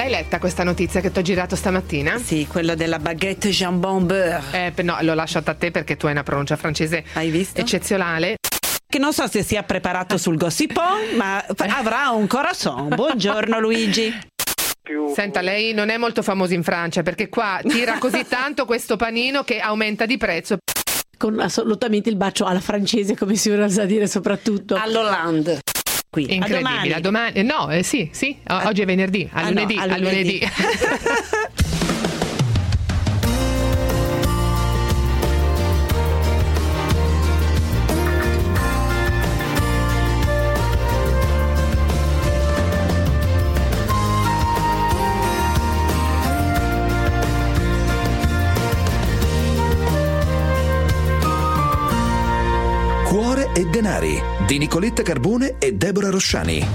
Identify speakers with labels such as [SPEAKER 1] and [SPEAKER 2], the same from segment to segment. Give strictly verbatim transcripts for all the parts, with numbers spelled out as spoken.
[SPEAKER 1] L'hai letta questa notizia che ti ho girato stamattina?
[SPEAKER 2] Sì, quello della baguette jambon beurre.
[SPEAKER 1] Eh, no, l'ho lasciata a te perché tu hai una pronuncia francese
[SPEAKER 2] Hai visto?
[SPEAKER 1] eccezionale.
[SPEAKER 2] Che non so se sia preparato sul gossipon, ma avrà un corazon. Buongiorno Luigi.
[SPEAKER 1] Senta, lei non è molto famoso in Francia perché qua tira così tanto questo panino che aumenta di prezzo.
[SPEAKER 3] Con assolutamente il bacio alla francese, come si usa dire, soprattutto
[SPEAKER 2] All'Hollande. Qui.
[SPEAKER 1] Incredibile, a domani. No, eh, sì, sì, o- oggi è venerdì, a
[SPEAKER 2] Ah,
[SPEAKER 1] lunedì,
[SPEAKER 2] no, a
[SPEAKER 1] a lunedì.
[SPEAKER 2] lunedì.
[SPEAKER 4] Cuore e denari di Nicoletta Carbone e Deborah Rosciani.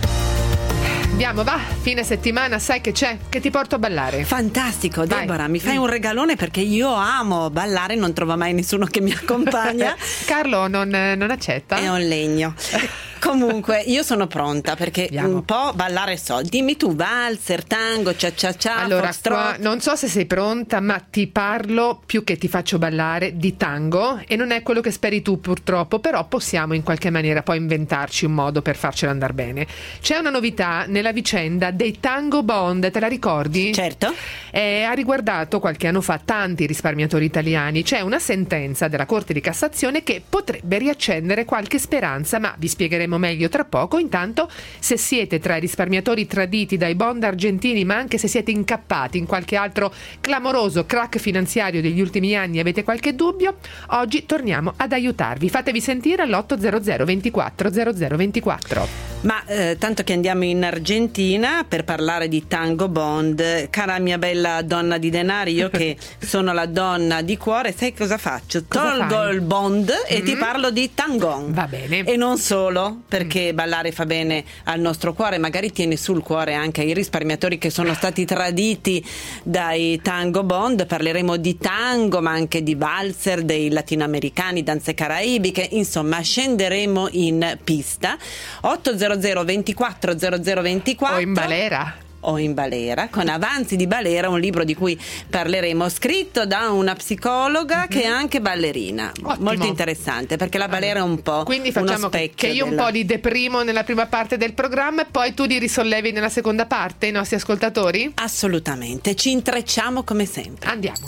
[SPEAKER 1] Andiamo, va, fine settimana, sai che c'è? Che ti porto a ballare.
[SPEAKER 2] Fantastico,
[SPEAKER 1] Vai.
[SPEAKER 2] Deborah, mi fai un regalone perché io amo ballare, non trovo mai nessuno che mi accompagna.
[SPEAKER 1] Carlo non, non accetta?
[SPEAKER 2] È un legno. Comunque, io sono pronta perché
[SPEAKER 1] Andiamo.
[SPEAKER 2] un po' ballare so. Dimmi tu, valzer, tango, cia cia cia,
[SPEAKER 1] Allora,
[SPEAKER 2] foxtrot.
[SPEAKER 1] qua non so se sei pronta, ma ti parlo più che ti faccio ballare di tango e non è quello che speri tu purtroppo, però possiamo in qualche maniera poi inventarci un modo per farcelo andare bene. C'è una novità nella vicenda dei Tango Bond, te la ricordi?
[SPEAKER 2] Certo.
[SPEAKER 1] Eh, ha riguardato qualche anno fa tanti risparmiatori italiani. C'è una sentenza della Corte di Cassazione che potrebbe riaccendere qualche speranza, ma vi spiegheremo meglio tra poco. Intanto, se siete tra i risparmiatori traditi dai bond argentini, ma anche se siete incappati in qualche altro clamoroso crack finanziario degli ultimi anni e avete qualche dubbio, oggi torniamo ad aiutarvi. Fatevi sentire all'ottocento ventiquattro zero zero ventiquattro.
[SPEAKER 2] Ma eh, tanto che andiamo in Argentina per parlare di Tango Bond, cara mia bella donna di denari, io che sono la donna di cuore, sai cosa faccio?
[SPEAKER 1] Cosa
[SPEAKER 2] Tolgo
[SPEAKER 1] fai?
[SPEAKER 2] il bond e
[SPEAKER 1] Mm.
[SPEAKER 2] ti parlo di tangon.
[SPEAKER 1] Va bene.
[SPEAKER 2] E non solo, perché ballare fa bene al nostro cuore, magari tiene sul cuore anche i risparmiatori che sono stati traditi dai Tango Bond. Parleremo di tango, ma anche di valzer, dei latinoamericani, danze caraibiche, insomma scenderemo in pista. ottocento ventiquattro zero zero ventiquattro
[SPEAKER 1] O in balera.
[SPEAKER 2] o in balera, con Avanzi di Balera, un libro di cui parleremo, scritto da una psicologa che è anche ballerina.
[SPEAKER 1] Ottimo.
[SPEAKER 2] Molto interessante, perché la balera è un po'
[SPEAKER 1] Quindi
[SPEAKER 2] uno
[SPEAKER 1] facciamo
[SPEAKER 2] specchio
[SPEAKER 1] che io un
[SPEAKER 2] della-
[SPEAKER 1] po' li deprimo nella prima parte del programma e poi tu li risollevi nella seconda parte, i nostri ascoltatori?
[SPEAKER 2] Assolutamente, ci intrecciamo come sempre.
[SPEAKER 1] Andiamo.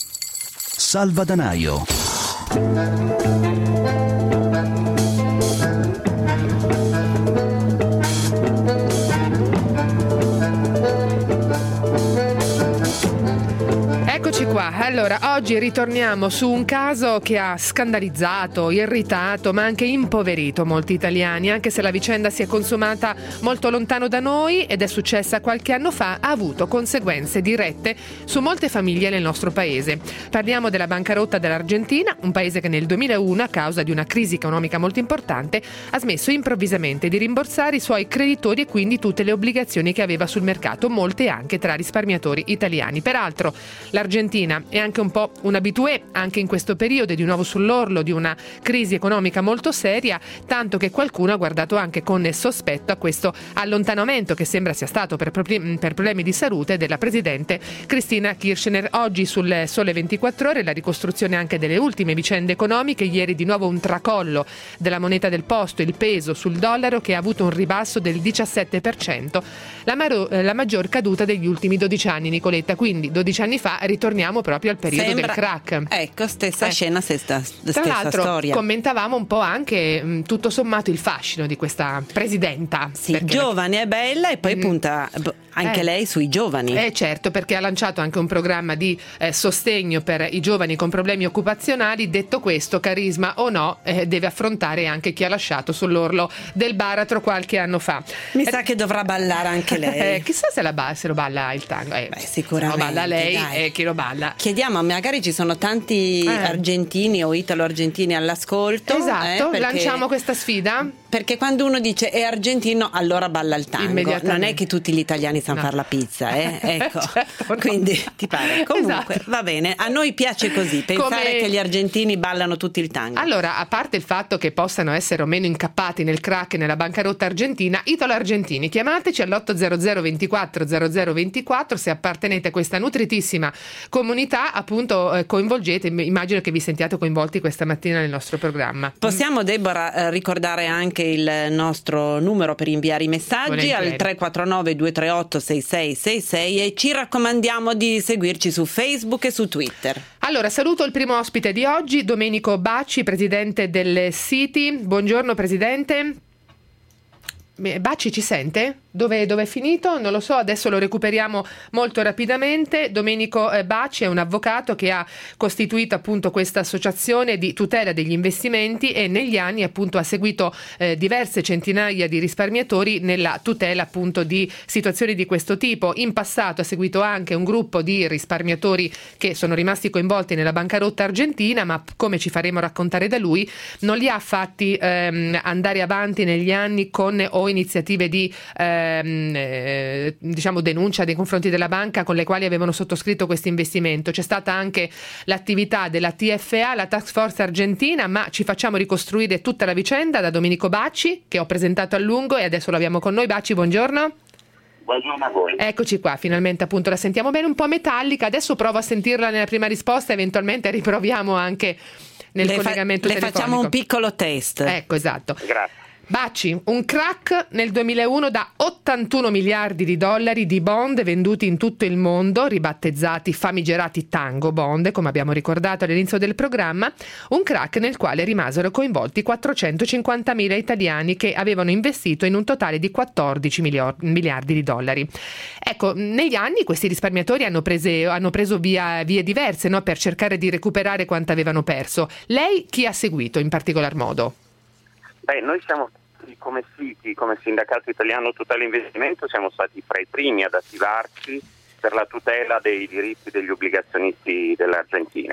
[SPEAKER 4] Salvadanaio.
[SPEAKER 1] Eccoci qua, allora oggi ritorniamo su un caso che ha scandalizzato, irritato ma anche impoverito molti italiani, anche se la vicenda si è consumata molto lontano da noi ed è successa qualche anno fa, ha avuto conseguenze dirette su molte famiglie nel nostro paese. Parliamo della bancarotta dell'Argentina, un paese che nel duemilauno, a causa di una crisi economica molto importante, ha smesso improvvisamente di rimborsare i suoi creditori e quindi tutte le obbligazioni che aveva sul mercato, molte anche tra risparmiatori italiani. Peraltro l'Argentina è anche un po' un habitué anche in questo periodo, di nuovo sull'orlo di una crisi economica molto seria, tanto che qualcuno ha guardato anche con sospetto a questo allontanamento che sembra sia stato per, propri- per problemi di salute della presidente Cristina Kirchner. Oggi sul Sole ventiquattro Ore la ricostruzione anche delle ultime vicende economiche. Ieri di nuovo un tracollo della moneta del posto, il peso sul dollaro che ha avuto un ribasso del diciassette per cento, la, maro- la maggior caduta degli ultimi dodici anni, Nicoletta. Quindi dodici anni fa ritorniamo proprio al periodo
[SPEAKER 2] Sembra-
[SPEAKER 1] del crack.
[SPEAKER 2] Ecco, stessa
[SPEAKER 1] Eh.
[SPEAKER 2] scena, stessa,
[SPEAKER 1] Tra
[SPEAKER 2] stessa
[SPEAKER 1] l'altro
[SPEAKER 2] storia.
[SPEAKER 1] commentavamo un po' anche mh, tutto sommato il fascino di questa presidenta.
[SPEAKER 2] Sì,
[SPEAKER 1] perché-
[SPEAKER 2] giovane e bella e poi
[SPEAKER 1] Mm.
[SPEAKER 2] punta b- anche
[SPEAKER 1] Eh.
[SPEAKER 2] lei sui giovani.
[SPEAKER 1] Eh certo, perché ha lanciato anche un programma di eh, sostegno per i giovani con problemi occupazionali. Detto questo, carisma o no, eh, deve affrontare anche chi ha lasciato sull'orlo del baratro qualche anno fa.
[SPEAKER 2] Mi
[SPEAKER 1] Eh,
[SPEAKER 2] sa che dovrà ballare anche lei.
[SPEAKER 1] eh, chissà se, la ba- se lo balla il tango. Eh,
[SPEAKER 2] Beh, sicuramente,
[SPEAKER 1] Se lo balla lei
[SPEAKER 2] dai.
[SPEAKER 1] e chi lo balla.
[SPEAKER 2] Chiediamo, magari ci sono tanti
[SPEAKER 1] Eh.
[SPEAKER 2] argentini o italo-argentini all'ascolto.
[SPEAKER 1] Esatto,
[SPEAKER 2] eh, perché
[SPEAKER 1] lanciamo questa sfida.
[SPEAKER 2] perché quando uno dice è argentino allora balla il tango, non è che tutti gli italiani sanno no. fare la pizza, eh? Ecco, certo, no. Quindi ti pare. Comunque esatto. Va bene, a noi piace così, pensare Come... che gli argentini ballano tutti il tango.
[SPEAKER 1] Allora, a parte il fatto che possano essere o meno incappati nel crack e nella bancarotta argentina, Italo Argentini, chiamateci all'otto zero zero ventiquattro zero zero ventiquattro se appartenete a questa nutritissima comunità, appunto eh, coinvolgete, immagino che vi sentiate coinvolti questa mattina nel nostro programma.
[SPEAKER 2] Possiamo, Deborah, eh, ricordare anche il nostro numero per inviare i messaggi Volentieri. Al tre quattro nove due tre otto sei sei sei sei e ci raccomandiamo di seguirci su Facebook e su Twitter.
[SPEAKER 1] Allora, saluto il primo ospite di oggi, Domenico Bacci, presidente del Citi. Buongiorno presidente. Bacci ci sente? Dove, dove è finito? Non lo so, adesso lo recuperiamo molto rapidamente. Domenico Bacci è un avvocato che ha costituito appunto questa associazione di tutela degli investimenti e negli anni appunto ha seguito eh, diverse centinaia di risparmiatori nella tutela appunto di situazioni di questo tipo. In passato ha seguito anche un gruppo di risparmiatori che sono rimasti coinvolti nella bancarotta argentina, ma come ci faremo raccontare da lui non li ha fatti ehm, andare avanti negli anni con o iniziative di eh, Eh, diciamo denuncia nei confronti della banca con le quali avevano sottoscritto questo investimento. C'è stata anche l'attività della T F A, la Task Force argentina, ma ci facciamo ricostruire tutta la vicenda da Domenico Bacci, che ho presentato a lungo e adesso lo abbiamo con noi. Bacci, buongiorno.
[SPEAKER 5] Buongiorno a voi.
[SPEAKER 1] Eccoci qua, finalmente appunto la sentiamo bene, un po' metallica, adesso provo a sentirla nella prima risposta, eventualmente riproviamo anche nel
[SPEAKER 2] le
[SPEAKER 1] collegamento
[SPEAKER 2] fa-
[SPEAKER 1] telefonico.
[SPEAKER 2] Le facciamo un piccolo test.
[SPEAKER 1] Ecco, esatto.
[SPEAKER 5] Grazie.
[SPEAKER 1] Bacci, un crack nel duemilauno da ottantuno miliardi di dollari di bond venduti in tutto il mondo, ribattezzati famigerati Tango Bond, come abbiamo ricordato all'inizio del programma, un crack nel quale rimasero coinvolti quattrocentocinquantamila italiani che avevano investito in un totale di quattordici miliardi di dollari. Ecco, negli anni questi risparmiatori hanno, prese, hanno preso via, vie diverse, no, per cercare di recuperare quanto avevano perso. Lei chi ha seguito in particolar modo?
[SPEAKER 5] Beh, noi siamo come Citi, come Sindacato Italiano Tutela Investimento, siamo stati fra i primi ad attivarci per la tutela dei diritti degli obbligazionisti dell'Argentina.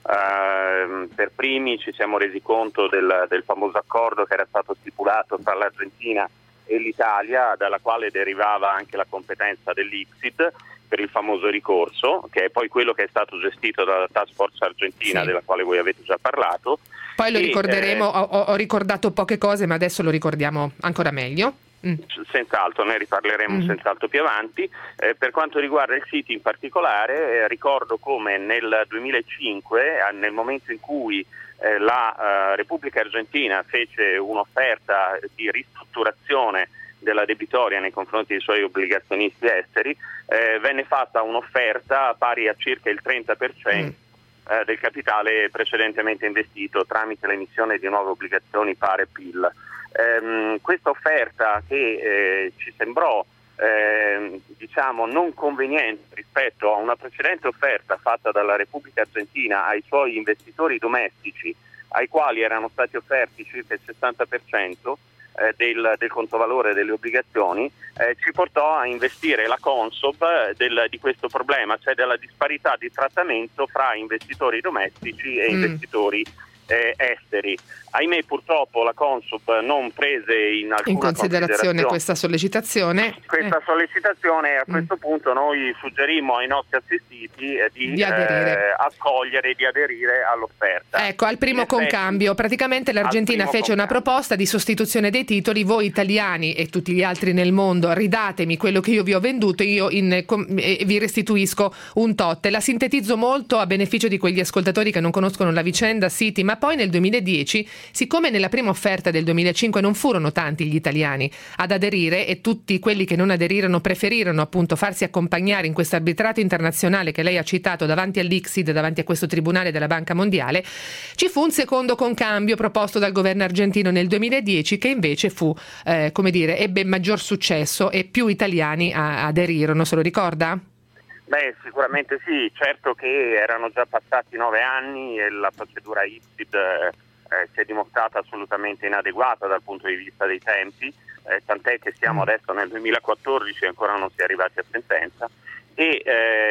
[SPEAKER 5] Uh, per primi ci siamo resi conto del, del famoso accordo che era stato stipulato tra l'Argentina e l'Italia, dalla quale derivava anche la competenza dell'I C S I D per il famoso ricorso, che è poi quello che è stato gestito dalla Task Force argentina, sì, della quale voi avete già parlato.
[SPEAKER 1] Poi lo
[SPEAKER 5] e,
[SPEAKER 1] ricorderemo, eh, ho, ho ricordato poche cose, ma adesso lo ricordiamo ancora meglio. Mm.
[SPEAKER 5] Senz'altro, ne riparleremo mm. senz'altro più avanti. Eh, per quanto riguarda il Citi in particolare, eh, ricordo come nel duemilacinque, eh, nel momento in cui eh, la eh, Repubblica Argentina fece un'offerta di ristrutturazione della debitoria nei confronti dei suoi obbligazionisti esteri, eh, venne fatta un'offerta pari a circa il trenta per cento mm. eh, del capitale precedentemente investito tramite l'emissione di nuove obbligazioni pari P I L. Ehm, questa offerta che eh, ci sembrò eh, diciamo non conveniente rispetto a una precedente offerta fatta dalla Repubblica Argentina ai suoi investitori domestici, ai quali erano stati offerti circa il sessanta per cento eh, del, del controvalore delle obbligazioni, eh, ci portò a investire la Consob del, di questo problema, cioè della disparità di trattamento fra investitori domestici e mm. investitori eh, esteri. Ahimè, purtroppo la Consob non prese in alcuna
[SPEAKER 1] in considerazione, considerazione questa sollecitazione.
[SPEAKER 5] Questa
[SPEAKER 1] eh.
[SPEAKER 5] sollecitazione, a
[SPEAKER 1] mm.
[SPEAKER 5] questo punto noi suggerimmo ai nostri assistiti eh, di,
[SPEAKER 1] di aderire.
[SPEAKER 5] Eh, accogliere e di aderire all'offerta.
[SPEAKER 1] Ecco, al primo concambio, praticamente l'Argentina fece una proposta di sostituzione dei titoli, voi italiani e tutti gli altri nel mondo ridatemi quello che io vi ho venduto, io in, com, eh, vi restituisco un tot. La sintetizzo molto a beneficio di quegli ascoltatori che non conoscono la vicenda Citi, ma poi nel duemiladieci, siccome nella prima offerta del duemilacinque non furono tanti gli italiani ad aderire e tutti quelli che non aderirono preferirono appunto farsi accompagnare in questo arbitrato internazionale che lei ha citato davanti all'I C S I D, davanti a questo tribunale della Banca Mondiale, ci fu un secondo concambio proposto dal governo argentino nel duemiladieci che invece fu, eh, come dire, ebbe maggior successo e più italiani a- aderirono, se lo ricorda?
[SPEAKER 5] Beh, sicuramente sì, certo che erano già passati nove anni e la procedura I C S I D eh, si è dimostrata assolutamente inadeguata dal punto di vista dei tempi, eh, tant'è che siamo adesso nel duemilaquattordici e ancora non si è arrivati a sentenza, e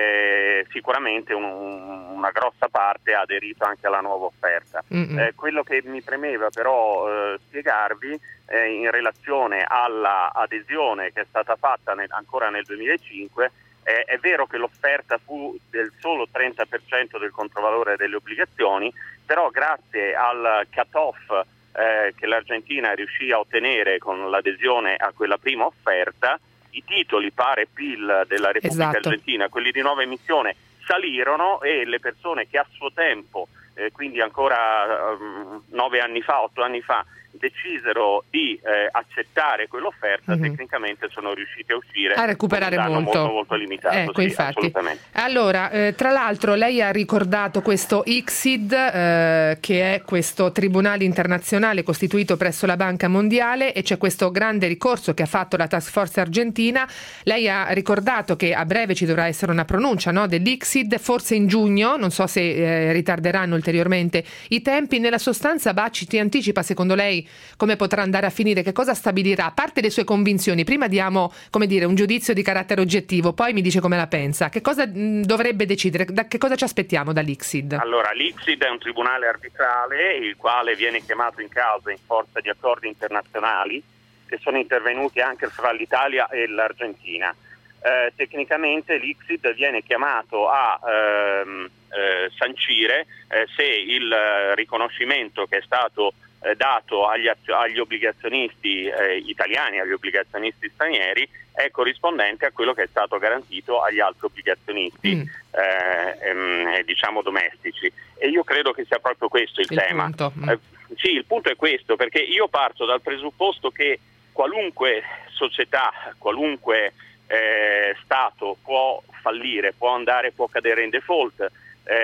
[SPEAKER 5] eh, sicuramente un, una grossa parte ha aderito anche alla nuova offerta. Eh, quello che mi premeva però eh, spiegarvi eh, in relazione alla adesione che è stata fatta nel, ancora nel duemilacinque, eh, è vero che l'offerta fu del solo trenta per cento del controvalore delle obbligazioni, però grazie al cut-off eh, che l'Argentina riuscì a ottenere con l'adesione a quella prima offerta, i titoli pari P I L della Repubblica
[SPEAKER 1] esatto.
[SPEAKER 5] Argentina, quelli di nuova emissione, salirono, e le persone che a suo tempo, eh, quindi ancora um, nove anni fa, otto anni fa, decisero di eh, accettare quell'offerta, mm-hmm. tecnicamente sono riusciti a uscire
[SPEAKER 1] a recuperare
[SPEAKER 5] con un danno
[SPEAKER 1] molto.
[SPEAKER 5] molto molto limitato.
[SPEAKER 1] Ecco,
[SPEAKER 5] sì,
[SPEAKER 1] infatti.
[SPEAKER 5] assolutamente.
[SPEAKER 1] Allora, eh, tra l'altro lei ha ricordato questo I C S I D, eh, che è questo tribunale internazionale costituito presso la Banca Mondiale, e c'è questo grande ricorso che ha fatto la task force argentina. Lei ha ricordato che a breve ci dovrà essere una pronuncia, no, dell'I C S I D, forse in giugno, non so se eh, ritarderanno ulteriormente i tempi. Nella sostanza Bacci ti anticipa, secondo lei, come potrà andare a finire, che cosa stabilirà, a parte le sue convinzioni. Prima diamo, come dire, un giudizio di carattere oggettivo, poi mi dice come la pensa. Che cosa mh, dovrebbe decidere, da che cosa ci aspettiamo dall'I C S I D?
[SPEAKER 5] Allora, l'I C S I D è un tribunale arbitrale il quale viene chiamato in causa in forza di accordi internazionali che sono intervenuti anche fra l'Italia e l'Argentina. Eh, tecnicamente l'I C S I D viene chiamato a ehm, eh, sancire eh, se il eh, riconoscimento che è stato eh, dato agli, agli obbligazionisti eh, italiani, agli obbligazionisti stranieri, è corrispondente a quello che è stato garantito agli altri obbligazionisti mm. eh, ehm, diciamo domestici. E io credo che sia proprio questo il, il tema.
[SPEAKER 1] Punto. Mm.
[SPEAKER 5] Eh, sì, il punto è questo, perché io parto dal presupposto che qualunque società, qualunque eh, Stato può fallire, può andare, può cadere in default.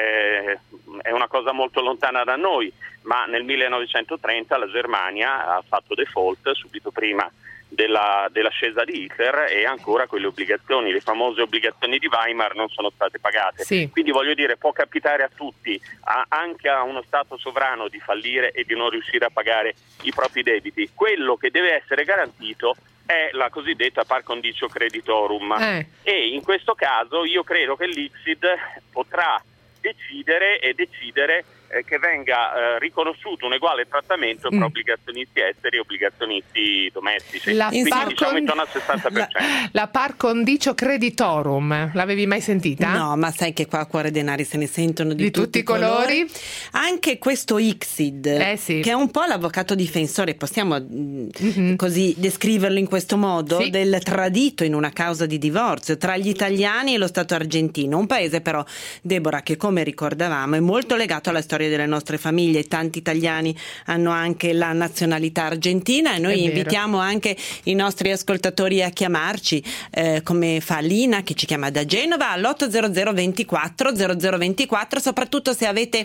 [SPEAKER 5] Eh, è una cosa molto lontana da noi, ma nel millenovecentotrenta la Germania ha fatto default subito prima della, dell'ascesa di Hitler, e ancora quelle obbligazioni, le famose obbligazioni di Weimar, non sono state pagate.
[SPEAKER 1] Sì.
[SPEAKER 5] Quindi voglio dire, può capitare a tutti, a, anche a uno Stato sovrano, di fallire e di non riuscire a pagare i propri debiti. Quello che deve essere garantito è la cosiddetta par condicio creditorum,
[SPEAKER 1] eh.
[SPEAKER 5] e in questo caso io credo che l'I C S I D potrà decidere e decidere eh, che venga eh, riconosciuto un uguale trattamento mm. per obbligazionisti esteri e obbligazionisti domestici,
[SPEAKER 1] la
[SPEAKER 5] quindi
[SPEAKER 1] par
[SPEAKER 5] diciamo
[SPEAKER 1] con...
[SPEAKER 5] intorno al sessanta per cento.
[SPEAKER 1] La, la par condicio creditorum, l'avevi mai sentita?
[SPEAKER 2] No, ma sai che qua a Cuore Denari se ne sentono di,
[SPEAKER 1] di tutti i colori. colori.
[SPEAKER 2] Anche questo I C S I D,
[SPEAKER 1] eh sì.
[SPEAKER 2] che è un po' l'avvocato difensore, possiamo mm-hmm. così descriverlo in questo modo, sì. del tradito in una causa di divorzio tra gli italiani e lo Stato argentino, un paese però, Deborah, che come ricordavamo è molto legato alla storia delle nostre famiglie. Tanti italiani hanno anche la nazionalità argentina, e noi invitiamo anche i nostri ascoltatori a chiamarci, eh, come fa Lina, che ci chiama da Genova, all'otto zero zero ventiquattro zero zero ventiquattro, soprattutto se avete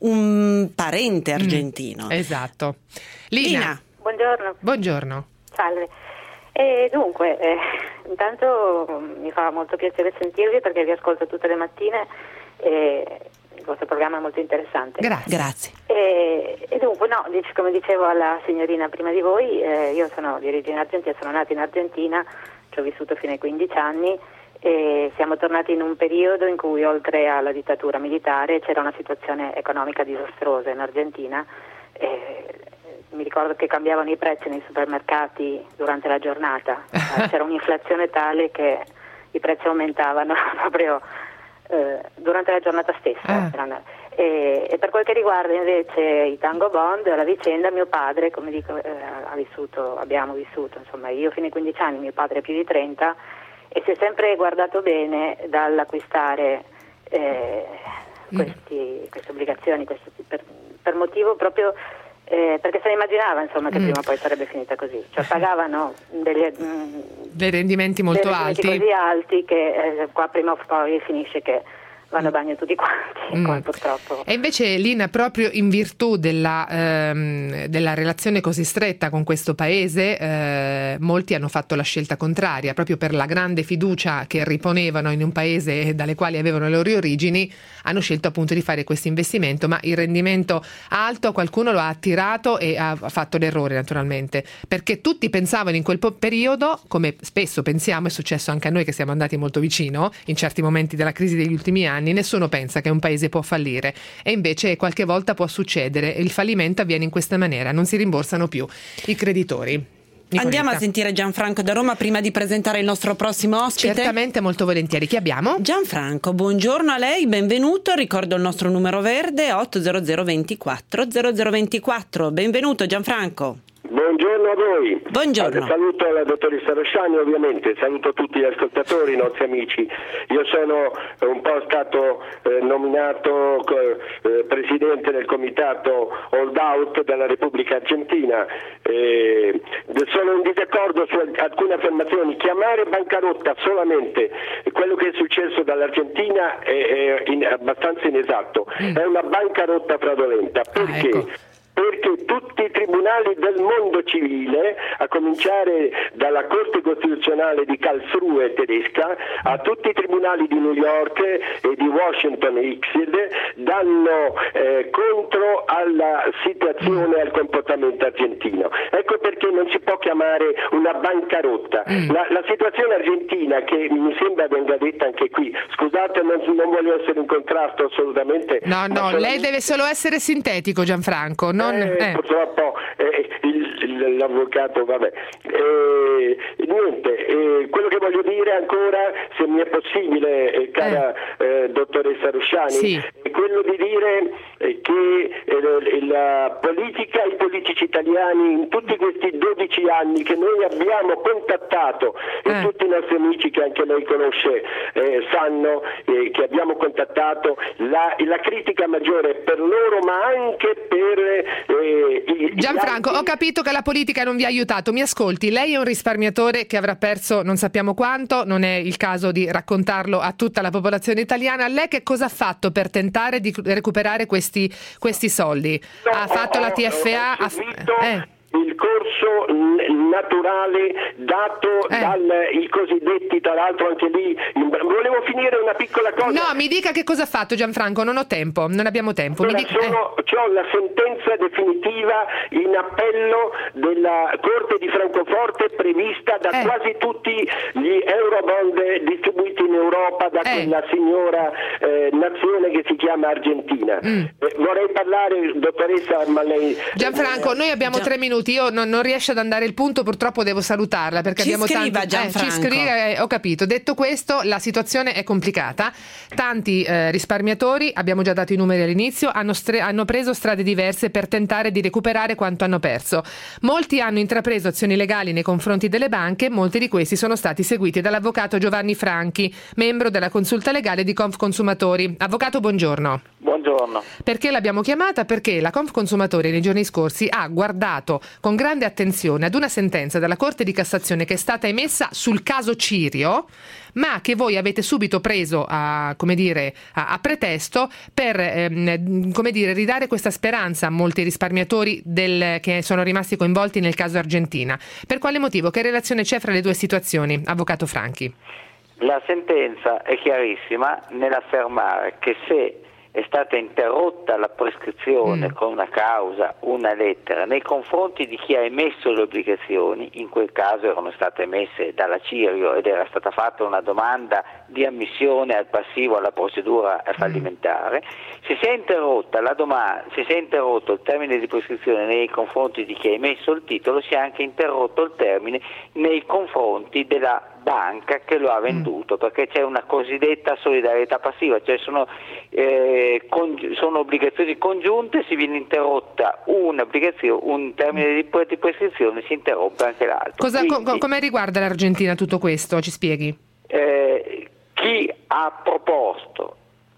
[SPEAKER 2] un parente argentino.
[SPEAKER 1] Mm, esatto. Lina.
[SPEAKER 6] Lina. Buongiorno.
[SPEAKER 1] Buongiorno.
[SPEAKER 6] Salve. E dunque, eh, intanto mi fa molto piacere sentirvi, perché vi ascolto tutte le mattine e il vostro programma è molto interessante.
[SPEAKER 1] Grazie.
[SPEAKER 2] Grazie.
[SPEAKER 6] E, e dunque, no, dic- come dicevo alla signorina prima di voi, eh, io sono di origine argentina, sono nata in Argentina, ci ho vissuto fino ai quindici anni, e siamo tornati in un periodo in cui, oltre alla dittatura militare, c'era una situazione economica disastrosa in Argentina. E mi ricordo che cambiavano i prezzi nei supermercati durante la giornata, c'era un'inflazione tale che i prezzi aumentavano proprio eh, durante la giornata stessa. Ah. E, e per quel che riguarda invece i Tango Bond, la vicenda, mio padre, come dico, eh, ha vissuto, abbiamo vissuto, insomma, io fino ai quindici anni, mio padre più di trenta, e si è sempre guardato bene dall'acquistare eh, questi, queste obbligazioni, questi, per, per motivo proprio eh, perché se ne immaginava, insomma, che mm. prima o poi sarebbe finita così, cioè pagavano degli, mh,
[SPEAKER 1] dei rendimenti molto
[SPEAKER 6] dei
[SPEAKER 1] alti
[SPEAKER 6] rendimenti così alti che eh, qua prima o poi finisce che vanno a bagno tutti quanti, mm. come purtroppo.
[SPEAKER 1] E invece Lina, proprio in virtù della, ehm, della relazione così stretta con questo paese, eh, molti hanno fatto la scelta contraria, proprio per la grande fiducia che riponevano in un paese dalle quali avevano le loro origini, hanno scelto appunto di fare questo investimento, ma il rendimento alto qualcuno lo ha attirato e ha fatto l'errore naturalmente, perché tutti pensavano in quel periodo, come spesso pensiamo, è successo anche a noi che siamo andati molto vicino in certi momenti della crisi degli ultimi anni, nessuno pensa che un paese può fallire e invece qualche volta può succedere. Il fallimento avviene in questa maniera, non si rimborsano più i creditori. Nicoletta.
[SPEAKER 2] Andiamo a sentire Gianfranco da Roma prima di presentare il nostro prossimo ospite.
[SPEAKER 1] Certamente, molto volentieri. Chi abbiamo?
[SPEAKER 2] Gianfranco, buongiorno a lei, benvenuto. Ricordo il nostro numero verde otto zero zero ventiquattro zero zero ventiquattro. Benvenuto Gianfranco.
[SPEAKER 7] Buongiorno a voi.
[SPEAKER 2] Buongiorno.
[SPEAKER 7] Saluto la dottoressa Rosciani, ovviamente, saluto tutti gli ascoltatori, i nostri amici. Io sono un po' stato eh, nominato eh, presidente del comitato Hold Out della Repubblica Argentina. Eh, sono in disaccordo su alcune affermazioni. Chiamare bancarotta solamente quello che è successo dall'Argentina è, è in, abbastanza inesatto. Mm. È una bancarotta fraudolenta. Perché?
[SPEAKER 1] Ah, ecco.
[SPEAKER 7] Perché tutti i tribunali del mondo civile, a cominciare dalla Corte Costituzionale di Karlsruhe tedesca, a tutti i tribunali di New York e di Washington X, danno eh, contro alla situazione e al comportamento argentino. Ecco perché non si può chiamare una bancarotta. La, la situazione argentina, che mi sembra venga detta anche qui, scusate, non, non voglio essere in contrasto assolutamente.
[SPEAKER 1] No, no, lei deve solo essere sintetico, Gianfranco. Non,
[SPEAKER 7] eh,
[SPEAKER 1] eh.
[SPEAKER 7] Purtroppo eh, il, il, l'avvocato, vabbè. Eh, niente, eh, quello che voglio dire ancora, se mi è possibile, eh, cara eh. Eh, dottoressa Rosciani,
[SPEAKER 1] sì.
[SPEAKER 7] è quello di dire eh, che eh, la politica, i politici italiani in tutti questi dodici anni che noi abbiamo contattato, e
[SPEAKER 1] eh.
[SPEAKER 7] tutti i nostri amici che anche lei conosce eh, sanno eh, che abbiamo contattato, la, la critica maggiore per loro ma anche per eh, i,
[SPEAKER 1] Gianfranco,
[SPEAKER 7] gli altri...
[SPEAKER 1] ho capito che la politica non vi ha aiutato, mi ascolti, lei è un risparmiatore che avrà perso non sappiamo quanto, non è il caso di raccontarlo a tutta la popolazione italiana. Lei che cosa ha fatto per tentare di recuperare questi, questi soldi?
[SPEAKER 7] No,
[SPEAKER 1] ha fatto
[SPEAKER 7] ho,
[SPEAKER 1] la T F A?
[SPEAKER 7] Ho subito eh. il corso n- naturale dato
[SPEAKER 1] eh.
[SPEAKER 7] dai cosiddetti, tra l'altro anche lì, in... volevo finire una piccola cosa.
[SPEAKER 1] No, mi dica che cosa ha fatto Gianfranco, non ho tempo, non abbiamo tempo.
[SPEAKER 7] Allora,
[SPEAKER 1] mi dica,
[SPEAKER 7] sono, eh. C'ho la sentenza definitiva in appello della Corte di Francoforte prevista da
[SPEAKER 1] eh.
[SPEAKER 7] quasi tutti gli eurobond distribuiti in Europa da
[SPEAKER 1] eh.
[SPEAKER 7] quella signora eh, nazione che si chiama Argentina. Mm. Eh, vorrei parlare, dottoressa, ma lei...
[SPEAKER 1] Gianfranco, noi abbiamo Gian... tre minuti, io non, non riesco ad andare il punto, purtroppo devo salutarla perché
[SPEAKER 2] ci
[SPEAKER 1] abbiamo
[SPEAKER 2] scriva,
[SPEAKER 1] tanti...
[SPEAKER 2] Gianfranco.
[SPEAKER 1] Eh, ci scriva, eh, ho capito. Detto questo, la situazione è complicata, tanti eh, risparmiatori, abbiamo già dato i numeri all'inizio, hanno, stre- hanno preso strade diverse per tentare di recuperare quanto hanno perso. Molti hanno intrapreso azioni legali nei confronti delle banche, molti di questi sono stati seguiti dall'avvocato Giovanni Franchi, membro della consulta legale di Confconsumatori. Avvocato, buongiorno.
[SPEAKER 8] Buongiorno.
[SPEAKER 1] Perché l'abbiamo chiamata? Perché la Confconsumatori nei giorni scorsi ha guardato con grande attenzione ad una sentenza della Corte di Cassazione che è stata emessa sul caso Cirio, ma che voi avete subito preso a, come dire, a, a pretesto per ehm, come dire, ridare questa speranza a molti risparmiatori del, che sono rimasti coinvolti nel caso Argentina. Per quale motivo? Che relazione c'è fra le due situazioni, avvocato Franchi?
[SPEAKER 8] La sentenza è chiarissima nell'affermare che se è stata interrotta la prescrizione mm. con una causa, una lettera, nei confronti di chi ha emesso le obbligazioni, in quel caso erano state emesse dalla Cirio ed era stata fatta una domanda di ammissione al passivo alla procedura fallimentare, mm. se si è interrotta la domanda, se si è interrotto il termine di prescrizione nei confronti di chi ha emesso il titolo, si è anche interrotto il termine nei confronti della banca che lo ha venduto, mm. perché c'è una cosiddetta solidarietà passiva, cioè sono, eh, con, sono obbligazioni congiunte, si viene interrotta un'obbligazione, un termine di, di prescrizione, si interrompe anche l'altro.
[SPEAKER 1] Cosa,
[SPEAKER 8] Quindi,
[SPEAKER 1] co- come riguarda l'Argentina tutto questo? Ci spieghi?
[SPEAKER 8] Eh, chi ha proposto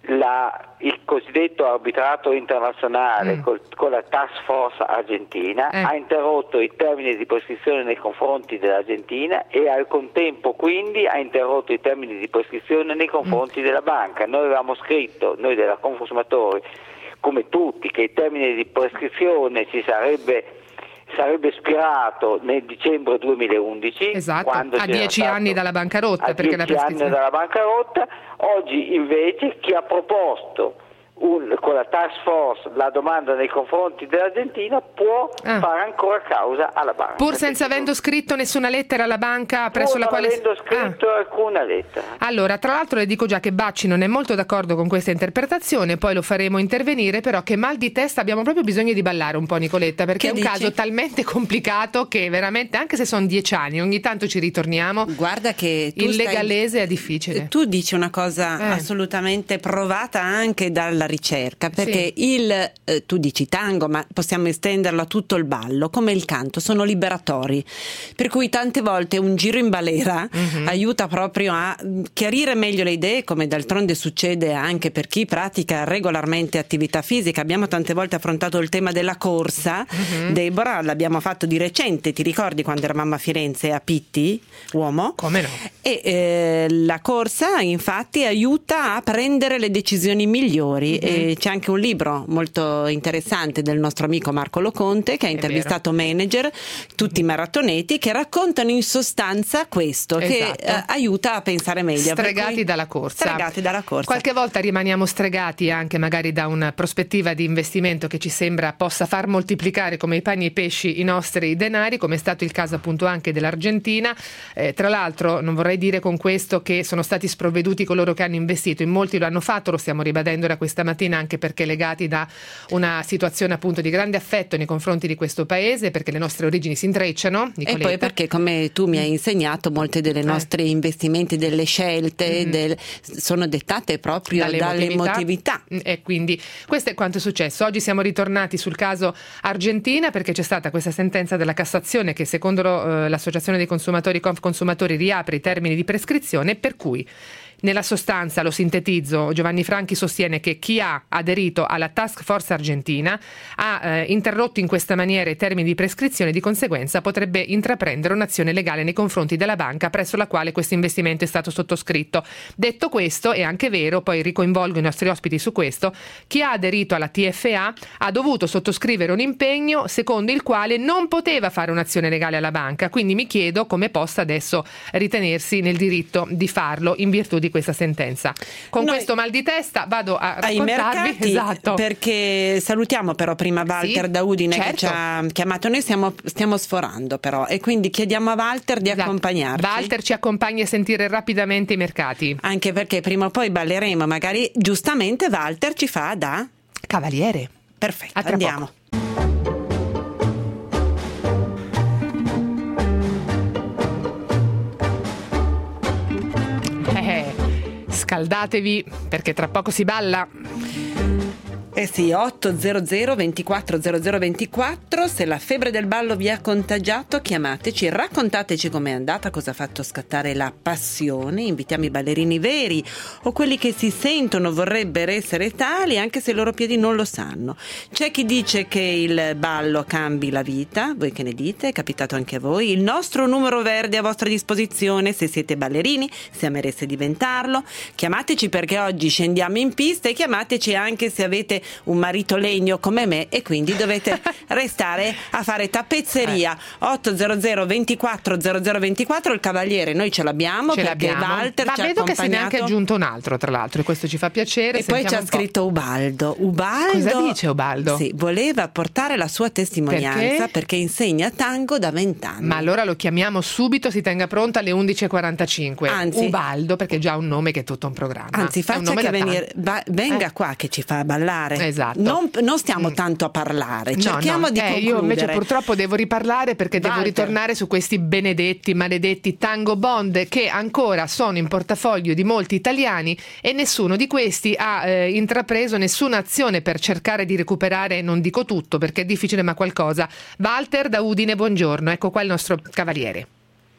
[SPEAKER 8] la, il cosiddetto arbitrato internazionale
[SPEAKER 1] Mm.
[SPEAKER 8] col, con la task force argentina,
[SPEAKER 1] Eh.
[SPEAKER 8] ha interrotto i termini di prescrizione nei confronti dell'Argentina e al contempo quindi ha interrotto i termini di prescrizione nei confronti mm. della banca. Noi avevamo scritto, noi della Consumatori, come tutti, che il termine di prescrizione ci sarebbe sarebbe espirato nel dicembre duemilaundici,
[SPEAKER 1] esatto,
[SPEAKER 8] quando
[SPEAKER 1] a dieci
[SPEAKER 8] stato,
[SPEAKER 1] anni dalla bancarotta,
[SPEAKER 8] a
[SPEAKER 1] perché la
[SPEAKER 8] dieci anni
[SPEAKER 1] prescrizione...
[SPEAKER 8] dalla bancarotta. Oggi invece chi ha proposto un, con la task force la domanda nei confronti dell'Argentina può
[SPEAKER 1] Ah.
[SPEAKER 8] fare ancora causa alla banca.
[SPEAKER 1] Pur senza avendo scritto nessuna lettera alla banca presso
[SPEAKER 8] Pur
[SPEAKER 1] la
[SPEAKER 8] non
[SPEAKER 1] quale...
[SPEAKER 8] avendo scritto
[SPEAKER 1] Ah.
[SPEAKER 8] alcuna lettera.
[SPEAKER 1] Allora, tra l'altro le dico già che Bacci non è molto d'accordo con questa interpretazione, poi lo faremo intervenire, però che mal di testa abbiamo proprio bisogno di ballare un po', Nicoletta, perché
[SPEAKER 2] Che
[SPEAKER 1] è un
[SPEAKER 2] dici?
[SPEAKER 1] caso talmente complicato che veramente, anche se sono dieci anni, ogni tanto ci ritorniamo.
[SPEAKER 2] Guarda che tu
[SPEAKER 1] Il
[SPEAKER 2] stai-
[SPEAKER 1] legalese è difficile.
[SPEAKER 2] Tu dici una cosa
[SPEAKER 1] Eh.
[SPEAKER 2] assolutamente provata anche dalla ricerca, perché il eh, tu dici tango, ma possiamo estenderlo a tutto il ballo, come il canto, sono liberatori. Per cui tante volte un giro in balera
[SPEAKER 1] Mhm.
[SPEAKER 2] aiuta proprio a mm, chiarire meglio le idee, come d'altronde succede anche per chi pratica regolarmente attività fisica. Abbiamo tante volte affrontato il tema della corsa.
[SPEAKER 1] Mhm.
[SPEAKER 2] Deborah, l'abbiamo fatto di recente, ti ricordi quando eravamo a Firenze a Pitti, uomo?
[SPEAKER 1] Come no?
[SPEAKER 2] E eh, la corsa infatti aiuta a prendere le decisioni migliori.
[SPEAKER 1] Mm-hmm.
[SPEAKER 2] E c'è anche un libro molto interessante del nostro amico Marco Loconte, che ha intervistato manager, tutti maratoneti, che raccontano in sostanza questo,
[SPEAKER 1] Esatto.
[SPEAKER 2] che eh, aiuta a pensare meglio. Per
[SPEAKER 1] Stregati
[SPEAKER 2] cui-
[SPEAKER 1] dalla corsa.
[SPEAKER 2] Stregati dalla corsa.
[SPEAKER 1] Qualche volta rimaniamo stregati anche magari da una prospettiva di investimento che ci sembra possa far moltiplicare come i pani e i pesci i nostri denari, come è stato il caso appunto anche dell'Argentina. Eh, tra l'altro non vorrei dire con questo che sono stati sprovveduti coloro che hanno investito, in molti lo hanno fatto, lo stiamo ribadendo da questa mattina, anche perché legati da una situazione appunto di grande affetto nei confronti di questo paese, perché le nostre origini si intrecciano,
[SPEAKER 2] E
[SPEAKER 1] Nicoletta.
[SPEAKER 2] poi perché, come tu mi hai insegnato, molte delle nostre investimenti, delle scelte
[SPEAKER 1] Mm.
[SPEAKER 2] del- sono dettate proprio dalle, emotività.
[SPEAKER 1] E quindi questo è quanto è successo. Oggi siamo ritornati sul caso Argentina, perché c'è stata questa sentenza della Cassazione che secondo eh, l'Associazione dei Consumatori Confconsumatori riapre i termini di prescrizione, per cui nella sostanza, lo sintetizzo, Giovanni Franchi sostiene che chi ha aderito alla task force argentina ha eh, interrotto in questa maniera i termini di prescrizione e di conseguenza potrebbe intraprendere un'azione legale nei confronti della banca presso la quale questo investimento è stato sottoscritto. Detto questo, è anche vero, poi ricoinvolgo i nostri ospiti su questo, chi ha aderito alla T F A ha dovuto sottoscrivere un impegno secondo il quale non poteva fare un'azione legale alla banca, quindi mi chiedo come possa adesso ritenersi nel diritto di farlo in virtù di questa sentenza. Con
[SPEAKER 2] Noi-
[SPEAKER 1] questo mal di testa vado a
[SPEAKER 2] Ai
[SPEAKER 1] raccontarvi,
[SPEAKER 2] mercati,
[SPEAKER 1] esatto.
[SPEAKER 2] perché salutiamo però prima Walter
[SPEAKER 1] Sì,
[SPEAKER 2] da Udine,
[SPEAKER 1] certo.
[SPEAKER 2] che ci ha chiamato. Noi stiamo, stiamo sforando però, e quindi chiediamo a Walter di
[SPEAKER 1] Esatto.
[SPEAKER 2] accompagnarci.
[SPEAKER 1] Walter ci accompagni a sentire rapidamente i mercati.
[SPEAKER 2] Anche perché prima o poi balleremo, magari giustamente Walter ci fa da
[SPEAKER 1] Cavaliere.
[SPEAKER 2] perfetto.
[SPEAKER 1] A tra
[SPEAKER 2] Andiamo.
[SPEAKER 1] Eh, scaldatevi perché tra poco si balla.
[SPEAKER 2] Eh sì, otto zero zero ventiquattro zero zero ventiquattro. Se la febbre del ballo vi ha contagiato, chiamateci, raccontateci com'è andata, cosa ha fatto scattare la passione. Invitiamo i ballerini veri o quelli che si sentono vorrebbero essere tali, anche se i loro piedi non lo sanno. C'è chi dice che il ballo cambi la vita. Voi che ne dite? È capitato anche a voi? Il nostro numero verde a vostra disposizione se siete ballerini, se amereste diventarlo. Chiamateci perché oggi scendiamo in pista, e chiamateci anche se avete un marito legno come me e quindi dovete restare a fare tappezzeria. otto zero zero ventiquattro zero zero ventiquattro. Il cavaliere noi ce l'abbiamo,
[SPEAKER 1] Ce
[SPEAKER 2] perché
[SPEAKER 1] l'abbiamo.
[SPEAKER 2] Walter
[SPEAKER 1] Ma
[SPEAKER 2] ci ha
[SPEAKER 1] vedo che se ne è anche
[SPEAKER 2] accompagnato.
[SPEAKER 1] aggiunto un altro, tra l'altro, e questo ci fa piacere.
[SPEAKER 2] E poi
[SPEAKER 1] Sentiamo
[SPEAKER 2] ci ha
[SPEAKER 1] un po'.
[SPEAKER 2] scritto Ubaldo. Ubaldo.
[SPEAKER 1] Cosa dice Ubaldo?
[SPEAKER 2] Sì, voleva portare la sua testimonianza
[SPEAKER 1] Perché?
[SPEAKER 2] perché insegna tango da vent'anni.
[SPEAKER 1] Ma allora lo chiamiamo subito, si tenga pronto alle undici e quarantacinque.
[SPEAKER 2] Anzi-
[SPEAKER 1] Ubaldo, perché è già un nome che è tutto un programma.
[SPEAKER 2] Anzi,
[SPEAKER 1] È un
[SPEAKER 2] faccia
[SPEAKER 1] nome
[SPEAKER 2] che
[SPEAKER 1] da
[SPEAKER 2] venire,
[SPEAKER 1] tanto.
[SPEAKER 2] va- venga
[SPEAKER 1] Eh.
[SPEAKER 2] qua che ci fa ballare.
[SPEAKER 1] Esatto.
[SPEAKER 2] Non, non stiamo
[SPEAKER 1] Mm.
[SPEAKER 2] tanto a parlare,
[SPEAKER 1] No,
[SPEAKER 2] cerchiamo
[SPEAKER 1] no.
[SPEAKER 2] di
[SPEAKER 1] eh,
[SPEAKER 2] concludere.
[SPEAKER 1] Io invece purtroppo devo riparlare perché devo
[SPEAKER 2] Walter.
[SPEAKER 1] ritornare su questi benedetti, maledetti tango bond che ancora sono in portafoglio di molti italiani e nessuno di questi ha eh, intrapreso nessuna azione per cercare di recuperare, non dico tutto perché è difficile, ma qualcosa. Walter da Udine, buongiorno, ecco qua il nostro cavaliere.
[SPEAKER 7] Buongiorno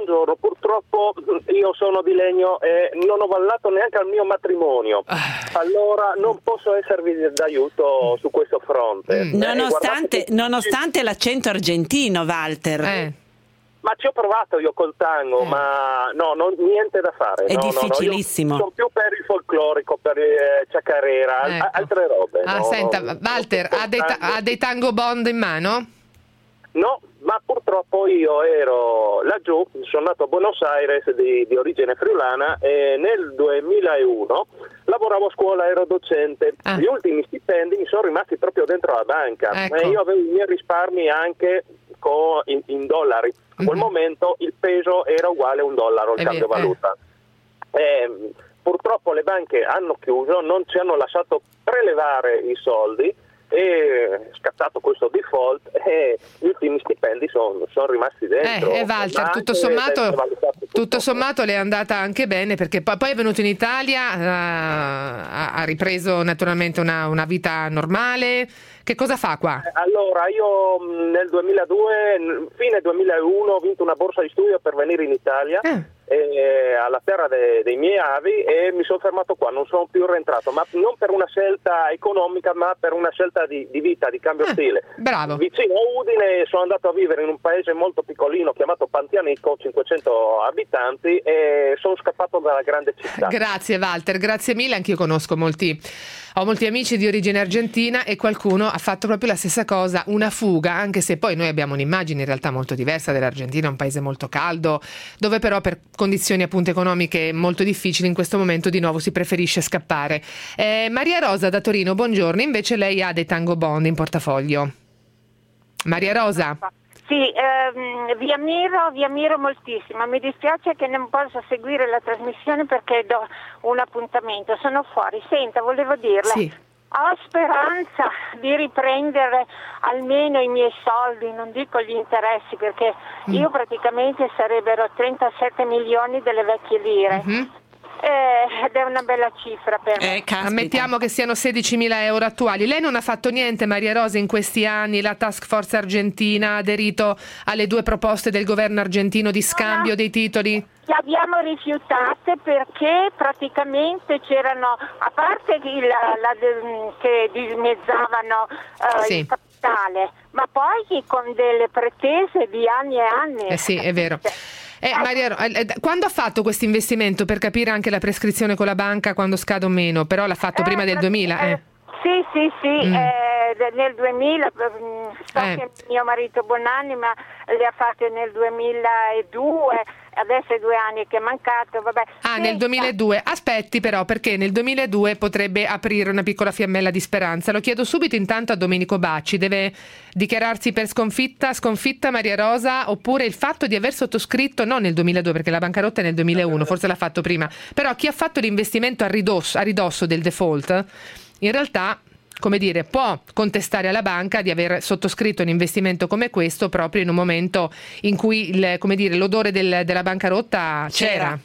[SPEAKER 9] buongiorno, purtroppo io sono di legno e non ho vallato neanche al mio matrimonio, allora non posso esservi d'aiuto su questo fronte.
[SPEAKER 2] Mm. Nonostante,
[SPEAKER 9] che...
[SPEAKER 2] nonostante l'accento argentino, Walter.
[SPEAKER 1] Eh.
[SPEAKER 9] Ma ci ho provato io col tango,
[SPEAKER 2] eh.
[SPEAKER 9] ma no, non, niente da fare.
[SPEAKER 2] È
[SPEAKER 9] no,
[SPEAKER 2] difficilissimo.
[SPEAKER 9] No, no. Io sono più per il folclorico, per eh, Ciacarera,
[SPEAKER 1] Ecco.
[SPEAKER 9] a- altre robe.
[SPEAKER 1] Ah,
[SPEAKER 9] no,
[SPEAKER 1] senta,
[SPEAKER 9] no,
[SPEAKER 1] Walter,
[SPEAKER 9] no,
[SPEAKER 1] ha dei, ta- ha dei tango bond in mano?
[SPEAKER 9] No, ma purtroppo io ero laggiù, sono nato a Buenos Aires di, di origine friulana e nel duemilauno lavoravo a scuola, ero docente.
[SPEAKER 1] Ah.
[SPEAKER 9] Gli ultimi stipendi mi sono rimasti proprio dentro la banca,
[SPEAKER 1] Ecco.
[SPEAKER 9] e io avevo i miei risparmi anche co- in, in dollari. A quel
[SPEAKER 1] Mhm.
[SPEAKER 9] momento il peso era uguale a un dollaro, il
[SPEAKER 1] Eh
[SPEAKER 9] cambio
[SPEAKER 1] beh, eh.
[SPEAKER 9] valuta. E, purtroppo le banche hanno chiuso, non ci hanno lasciato prelevare i soldi, e scattato questo default e gli ultimi stipendi sono, sono rimasti dentro.
[SPEAKER 1] Eh, e Walter,
[SPEAKER 9] ma
[SPEAKER 1] tutto
[SPEAKER 9] anche
[SPEAKER 1] sommato,
[SPEAKER 9] dentro valutati
[SPEAKER 1] tutto
[SPEAKER 9] tutto.
[SPEAKER 1] sommato le è andata anche bene, perché poi, poi è venuto in Italia, eh, ha, ha ripreso naturalmente una, una vita normale. Che cosa fa qua?
[SPEAKER 9] Allora, io mh, nel duemiladue, n- fine duemilauno, ho vinto una borsa di studio per venire in Italia,
[SPEAKER 1] Eh.
[SPEAKER 9] eh, alla terra de- dei miei avi, e mi sono fermato qua, non sono più rientrato, ma non per una scelta economica, ma per una scelta di, di vita, di cambio
[SPEAKER 1] Eh,
[SPEAKER 9] stile.
[SPEAKER 1] bravo.
[SPEAKER 9] Vicino a Udine sono andato a vivere in un paese molto piccolino chiamato Pantianico, cinquecento abitanti, e sono scappato dalla grande città.
[SPEAKER 1] Grazie Walter, grazie mille, anch'io conosco molti, ho molti amici di origine argentina e qualcuno ha fatto proprio la stessa cosa, una fuga, anche se poi noi abbiamo un'immagine in realtà molto diversa dell'Argentina, un paese molto caldo, dove però per condizioni appunto economiche molto difficili in questo momento di nuovo si preferisce scappare. Eh, Maria Rosa da Torino, buongiorno, invece lei ha dei tango bond in portafoglio. Maria Rosa.
[SPEAKER 10] Sì, ehm, vi ammiro, vi ammiro moltissimo. Mi dispiace che non possa seguire la trasmissione perché do un appuntamento, sono fuori. Senta, volevo dirle,
[SPEAKER 1] Sì.
[SPEAKER 10] ho speranza di riprendere almeno i miei soldi, non dico gli interessi, perché
[SPEAKER 1] Mm.
[SPEAKER 10] io praticamente sarebbero trentasette milioni delle vecchie lire.
[SPEAKER 1] Mhm.
[SPEAKER 10] Eh, ed è una bella cifra per me.
[SPEAKER 2] Eh, caspita.
[SPEAKER 1] Ammettiamo che siano sedicimila euro attuali. Lei non ha fatto niente, Maria Rosa, in questi anni? La task force argentina ha aderito alle due proposte del governo argentino di scambio dei titoli?
[SPEAKER 10] Le abbiamo rifiutate perché praticamente c'erano, a parte che, la, la- che dimezzavano eh,
[SPEAKER 1] Sì.
[SPEAKER 10] il capitale, ma poi con delle pretese di anni e anni.
[SPEAKER 1] Eh sì, è vero. Eh, Maria, Ro- eh, eh, quando ha fatto questo investimento, per capire anche la prescrizione con la banca quando scade o meno? Però l'ha fatto
[SPEAKER 10] Eh,
[SPEAKER 1] prima del duemila? Eh.
[SPEAKER 10] Sì, sì, sì,
[SPEAKER 1] Mm.
[SPEAKER 10] eh, de- nel duemila, mm, so
[SPEAKER 1] Eh.
[SPEAKER 10] che mio marito Bonanima le ha fatte nel duemiladue, adesso è due anni che è mancato, vabbè.
[SPEAKER 1] Ah,
[SPEAKER 10] Senta,
[SPEAKER 1] nel duemiladue. Aspetti però, perché nel duemiladue potrebbe aprire una piccola fiammella di speranza. Lo chiedo subito intanto a Domenico Bacci. Deve dichiararsi per sconfitta, sconfitta Maria Rosa, oppure il fatto di aver sottoscritto, non nel duemiladue perché la bancarotta è nel duemilauno, forse l'ha fatto prima, però chi ha fatto l'investimento a ridosso, a ridosso del default, in realtà, come dire, può contestare alla banca di aver sottoscritto un investimento come questo proprio in un momento in cui il, come dire, l'odore del- della bancarotta c'era.
[SPEAKER 2] C'era.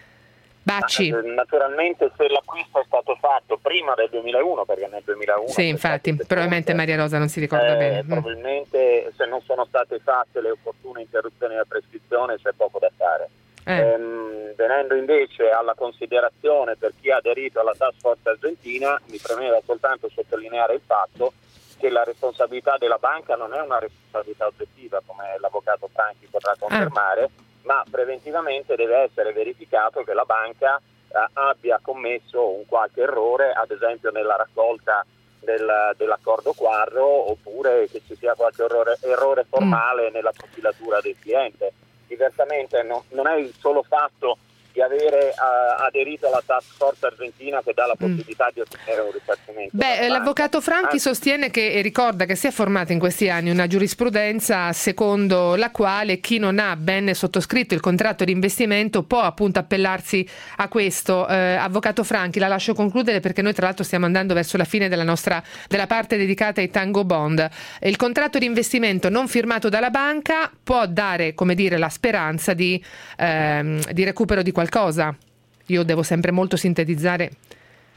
[SPEAKER 1] Bacci.
[SPEAKER 5] Eh, Naturalmente se l'acquisto è stato fatto prima del duemilauno, perché nel duemilauno...
[SPEAKER 1] Sì,
[SPEAKER 5] c'è
[SPEAKER 1] infatti,
[SPEAKER 5] stato il
[SPEAKER 1] probabilmente
[SPEAKER 5] default,
[SPEAKER 1] Maria Rosa non si ricorda
[SPEAKER 5] eh,
[SPEAKER 1] bene. Mm.
[SPEAKER 5] Probabilmente se non sono state fatte le opportune interruzioni della prescrizione c'è poco da fare.
[SPEAKER 1] Eh.
[SPEAKER 5] Ehm, venendo invece alla considerazione per chi ha aderito alla task force argentina, mi premeva soltanto sottolineare il fatto che la responsabilità della banca non è una responsabilità oggettiva, come l'avvocato Franchi potrà confermare, ma preventivamente deve essere verificato che la banca eh, abbia commesso un qualche errore, ad esempio nella raccolta del, dell'accordo quadro, oppure che ci sia qualche errore, errore formale nella profilatura del cliente. Diversamente no, non è il solo fatto di avere uh, aderito alla task force argentina che dà la possibilità mm. di ottenere un risarcimento.
[SPEAKER 1] Beh, l'avvocato Franchi Anzi. sostiene che, e ricorda che si è formata in questi anni una giurisprudenza secondo la quale chi non ha ben sottoscritto il contratto di investimento può appunto appellarsi a questo. Eh, avvocato Franchi, la lascio concludere perché noi tra l'altro stiamo andando verso la fine della nostra della parte dedicata ai tango bond. Il contratto di investimento non firmato dalla banca può dare, come dire, la speranza di, ehm, di recupero di qualcosa. Io devo sempre molto sintetizzare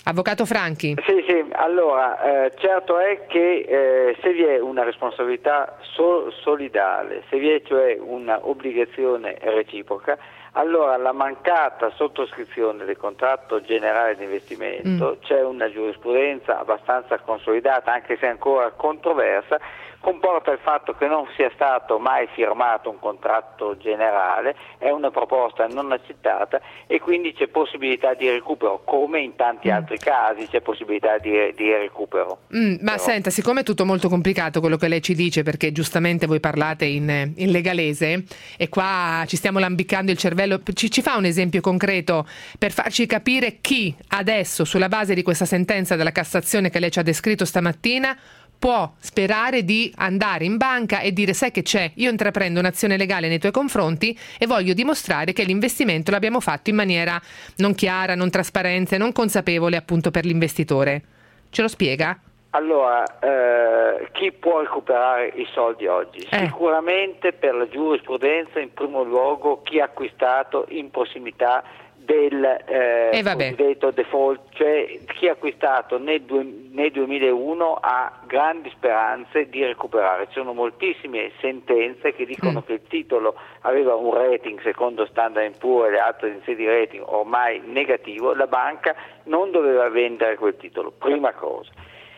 [SPEAKER 1] Avvocato Franchi.
[SPEAKER 8] Sì, sì, allora eh, certo è che eh, se vi è una responsabilità so- solidale, se vi è cioè una obbligazione reciproca, allora la mancata sottoscrizione del contratto generale di investimento, mm. c'è una giurisprudenza abbastanza consolidata, anche se ancora controversa, comporta il fatto che non sia stato mai firmato un contratto generale, è una proposta non accettata e quindi c'è possibilità di recupero, come in tanti mm. altri casi c'è possibilità di, di recupero.
[SPEAKER 1] Mm, ma Però... senta, siccome è tutto molto complicato quello che lei ci dice, perché giustamente voi parlate in, in legalese e qua ci stiamo lambicando il cervello, ci, ci fa un esempio concreto per farci capire chi adesso, sulla base di questa sentenza della Cassazione che lei ci ha descritto stamattina, può sperare di andare in banca e dire: sai che c'è, io intraprendo un'azione legale nei tuoi confronti e voglio dimostrare che l'investimento l'abbiamo fatto in maniera non chiara, non trasparente, non consapevole appunto per l'investitore. Ce lo spiega?
[SPEAKER 8] Allora, eh, chi può recuperare i soldi oggi? Eh. Sicuramente per la giurisprudenza in primo luogo chi ha acquistato in prossimità del eh, cosiddetto default, cioè chi ha acquistato nel, due, nel duemilauno ha grandi speranze di recuperare. Ci sono moltissime sentenze che dicono mm. che il titolo aveva un rating secondo Standard and Poor's e le altre agenzie di rating ormai negativo, la banca non doveva vendere quel titolo, prima cosa.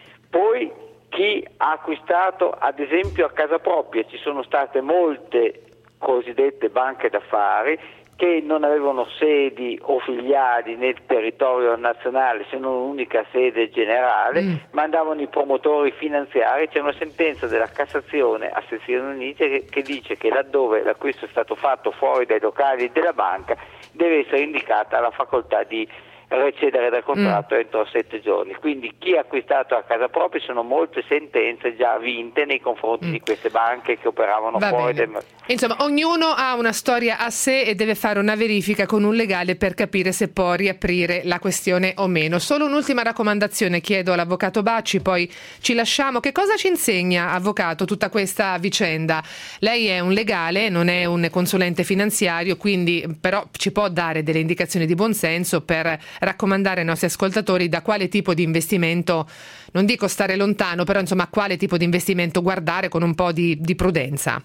[SPEAKER 8] Poi chi ha acquistato ad esempio a casa propria, ci sono state molte cosiddette banche d'affari che non avevano sedi o filiali nel territorio nazionale se non un'unica sede generale, mm. mandavano i promotori finanziari. C'è una sentenza della Cassazione a sezioni unite che, che dice che laddove l'acquisto è stato fatto fuori dai locali della banca deve essere indicata la facoltà di recedere dal contratto mm. entro sette giorni. Quindi chi ha acquistato a casa propria, sono molte sentenze già vinte nei confronti mm. di queste banche che operavano
[SPEAKER 1] Va
[SPEAKER 8] fuori
[SPEAKER 1] bene.
[SPEAKER 8] del...
[SPEAKER 1] Insomma, ognuno ha una storia a sé e deve fare una verifica con un legale per capire se può riaprire la questione o meno. Solo un'ultima raccomandazione chiedo all'avvocato Bacci, poi ci lasciamo. Che cosa ci insegna, avvocato, tutta questa vicenda? Lei è un legale, non è un consulente finanziario, quindi però ci può dare delle indicazioni di buonsenso per raccomandare ai nostri ascoltatori da quale tipo di investimento, non dico stare lontano, però insomma quale tipo di investimento guardare con un po' di, di prudenza.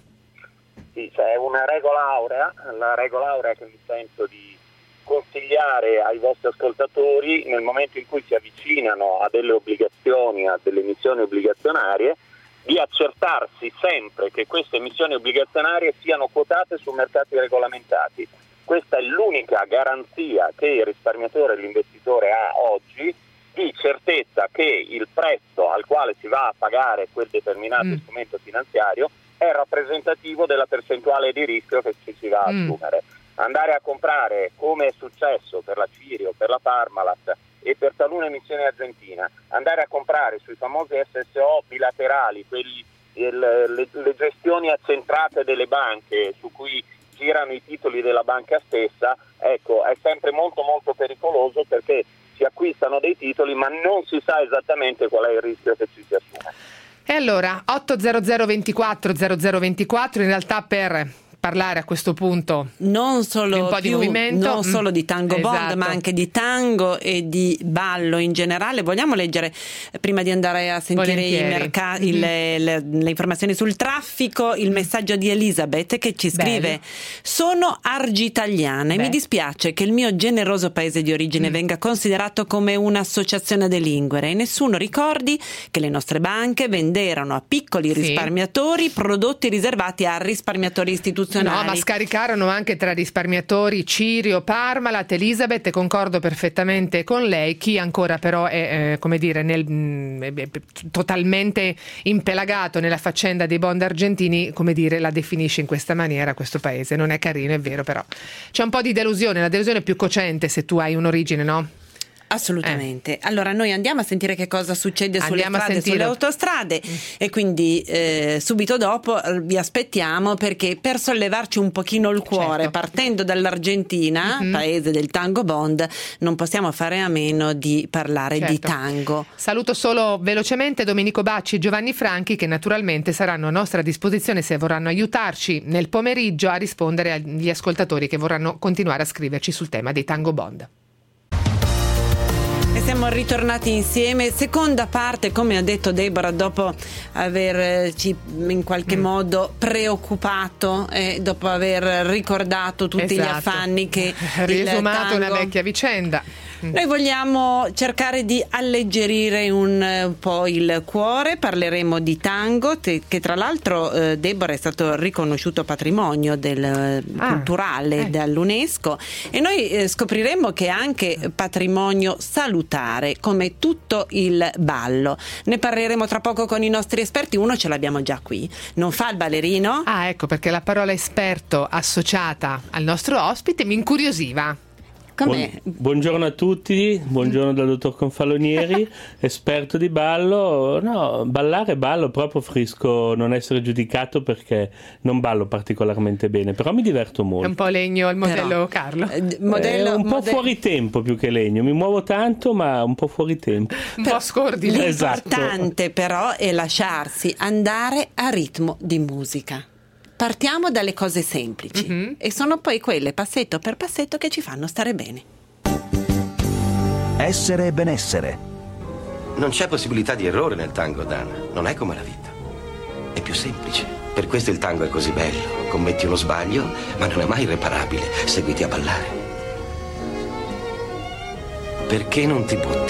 [SPEAKER 9] Sì, c'è una regola aurea, la regola aurea che mi sento di consigliare ai vostri ascoltatori nel momento in cui si avvicinano a delle obbligazioni, a delle emissioni obbligazionarie, di accertarsi sempre che queste emissioni obbligazionarie siano quotate su mercati regolamentati. Questa è l'unica garanzia che il risparmiatore e l'investitore ha oggi di certezza che il prezzo al quale si va a pagare quel determinato mm. strumento finanziario è rappresentativo della percentuale di rischio che ci si va a assumere. Mm. Andare a comprare, come è successo per la Cirio, per la Parmalat e per talune emissioni argentina, andare a comprare sui famosi S S O bilaterali, quelli, il, le, le gestioni accentrate delle banche su cui girano i titoli della banca stessa, ecco, è sempre molto molto pericoloso perché si acquistano dei titoli ma non si sa esattamente qual è il rischio che ci si assume.
[SPEAKER 1] E allora otto zero zero ventiquattro zero zero ventiquattro in realtà per parlare a questo punto
[SPEAKER 2] non solo
[SPEAKER 1] di un po'
[SPEAKER 2] più,
[SPEAKER 1] di movimento,
[SPEAKER 2] non solo di Tango Bond,
[SPEAKER 1] esatto.
[SPEAKER 2] ma anche di tango e di ballo in generale. Vogliamo leggere, prima di andare a sentire i merc- il, le, le, le informazioni sul traffico, il messaggio di Elisabeth che ci scrive: Bello. Sono argitaliana e mi dispiace che il mio generoso paese di origine mm. venga considerato come un'associazione delinquere e nessuno ricordi che le nostre banche venderono a piccoli sì. risparmiatori prodotti riservati a risparmiatori istituzionali.
[SPEAKER 1] No, ma scaricarono anche tra risparmiatori Cirio, Parmalat, Elisabeth, e concordo perfettamente con lei. Chi ancora però è, eh, come dire, nel, mh, totalmente impelagato nella faccenda dei bond argentini, come dire, la definisce in questa maniera questo paese. Non è carino, è vero, però c'è un po' di delusione, la delusione è più cocente se tu hai un'origine, no?
[SPEAKER 2] Assolutamente. Eh. Allora noi andiamo a sentire che cosa succede
[SPEAKER 1] andiamo
[SPEAKER 2] sulle strade, sulle autostrade mm. e quindi eh, subito dopo vi aspettiamo, perché per sollevarci un pochino il cuore, certo. partendo dall'Argentina, mm-hmm. paese del Tango Bond, non possiamo fare a meno di parlare certo. di tango.
[SPEAKER 1] Saluto solo velocemente Domenico Bacci e Giovanni Franchi, che naturalmente saranno a nostra disposizione se vorranno aiutarci nel pomeriggio a rispondere agli ascoltatori che vorranno continuare a scriverci sul tema dei Tango Bond.
[SPEAKER 2] siamo ritornati insieme. Seconda parte, come ha detto Deborah, dopo averci in qualche mm. modo preoccupato e dopo aver ricordato tutti esatto. gli affanni che
[SPEAKER 1] riesumato
[SPEAKER 2] tango...
[SPEAKER 1] una vecchia vicenda.
[SPEAKER 2] Noi vogliamo cercare di alleggerire un, un po' il cuore. Parleremo di tango, te, che tra l'altro eh, Deborah è stato riconosciuto patrimonio del, ah, culturale eh. dall'UNESCO, e noi eh, scopriremo che è anche patrimonio salutare, come tutto il ballo. Ne parleremo tra poco con i nostri esperti. Uno ce l'abbiamo già qui, non fa il ballerino?
[SPEAKER 1] Ah, ecco, perché la parola esperto associata al nostro ospite mi incuriosiva.
[SPEAKER 11] Buon, buongiorno a tutti, buongiorno dal dottor Confalonieri, esperto di ballo. No, ballare ballo, proprio preferisco non essere giudicato perché non ballo particolarmente bene, però mi diverto molto.
[SPEAKER 1] È un po' legno il modello però, Carlo.
[SPEAKER 2] Eh, modello,
[SPEAKER 11] è un po'
[SPEAKER 2] modell-
[SPEAKER 11] fuori tempo più che legno, mi muovo tanto ma un po' fuori tempo.
[SPEAKER 1] Un po' scordino.
[SPEAKER 2] L'importante
[SPEAKER 11] esatto.
[SPEAKER 2] però è lasciarsi andare a ritmo di musica. Partiamo dalle cose semplici mm-hmm. e sono poi quelle passetto per passetto che ci fanno stare bene.
[SPEAKER 4] Essere e benessere.
[SPEAKER 12] Non c'è possibilità di errore nel tango, Dan. Non è come la vita. È più semplice. Per questo il tango è così bello. Commetti uno sbaglio, ma non è mai irreparabile. Seguiti a ballare. Perché non ti butti?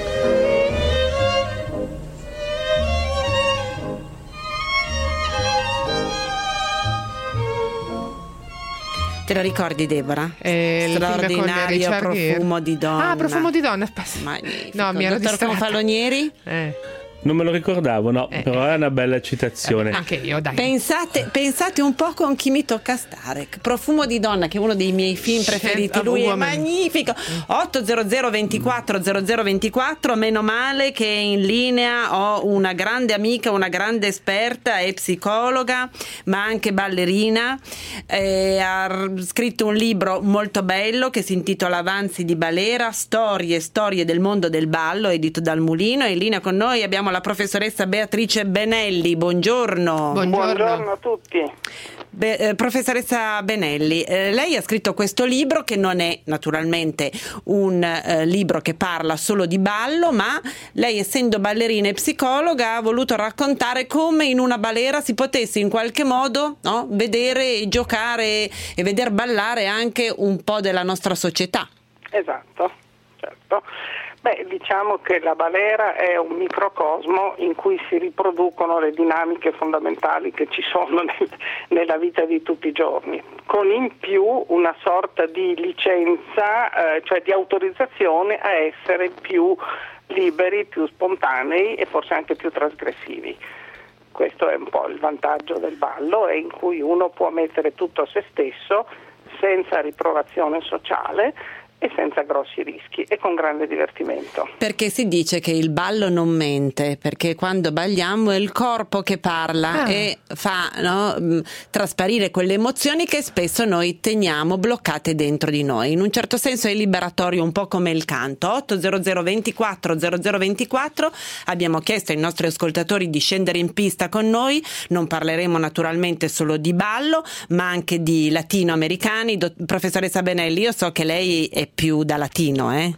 [SPEAKER 2] Te lo ricordi, Deborah?
[SPEAKER 1] Eh,
[SPEAKER 2] Straordinario Profumo di donna.
[SPEAKER 1] Ah, Profumo di donna.
[SPEAKER 2] Magnifico.
[SPEAKER 1] No, mi ero
[SPEAKER 2] Dottor
[SPEAKER 1] distratta.
[SPEAKER 2] Confalonieri?
[SPEAKER 1] Eh.
[SPEAKER 11] Non me lo ricordavo, no, eh. però è una bella citazione.
[SPEAKER 1] Eh, anche io, dai.
[SPEAKER 2] Pensate, pensate un po' con chi mi tocca stare. Profumo di donna, che è uno dei miei film preferiti. Lui è magnifico. otto zero zero ventiquattro zero zero ventiquattro. Meno male che in linea ho una grande amica, una grande esperta, è psicologa, ma anche ballerina. Eh, ha scritto un libro molto bello che si intitola Avanzi di Balera, storie storie del mondo del ballo, edito dal Mulino. E in linea con noi abbiamo la professoressa Beatrice Benelli. Buongiorno.
[SPEAKER 1] Buongiorno,
[SPEAKER 13] Buongiorno a tutti.
[SPEAKER 2] Be- eh, professoressa Benelli, eh, lei ha scritto questo libro che non è naturalmente un eh, libro che parla solo di ballo, ma lei, essendo ballerina e psicologa, ha voluto raccontare come in una balera si potesse in qualche modo, no, vedere e giocare e veder ballare anche un po' della nostra società.
[SPEAKER 13] Esatto, certo. Beh, diciamo che la balera è un microcosmo in cui si riproducono le dinamiche fondamentali che ci sono nel, nella vita di tutti i giorni, con in più una sorta di licenza, eh, cioè di autorizzazione a essere più liberi, più spontanei e forse anche più trasgressivi. Questo è un po' il vantaggio del ballo, è in cui uno può mettere tutto a se stesso senza riprovazione sociale e senza grossi rischi e con grande divertimento.
[SPEAKER 2] Perché si dice che il ballo non mente, perché quando balliamo è il corpo che parla ah. e fa, no, trasparire quelle emozioni che spesso noi teniamo bloccate dentro di noi. In un certo senso è liberatorio, un po' come il canto. otto zero zero ventiquattro zero zero ventiquattro. Abbiamo chiesto ai nostri ascoltatori di scendere in pista con noi. Non parleremo naturalmente solo di ballo, ma anche di latinoamericani. Do- professoressa Benelli, io so che lei è più da latino, eh?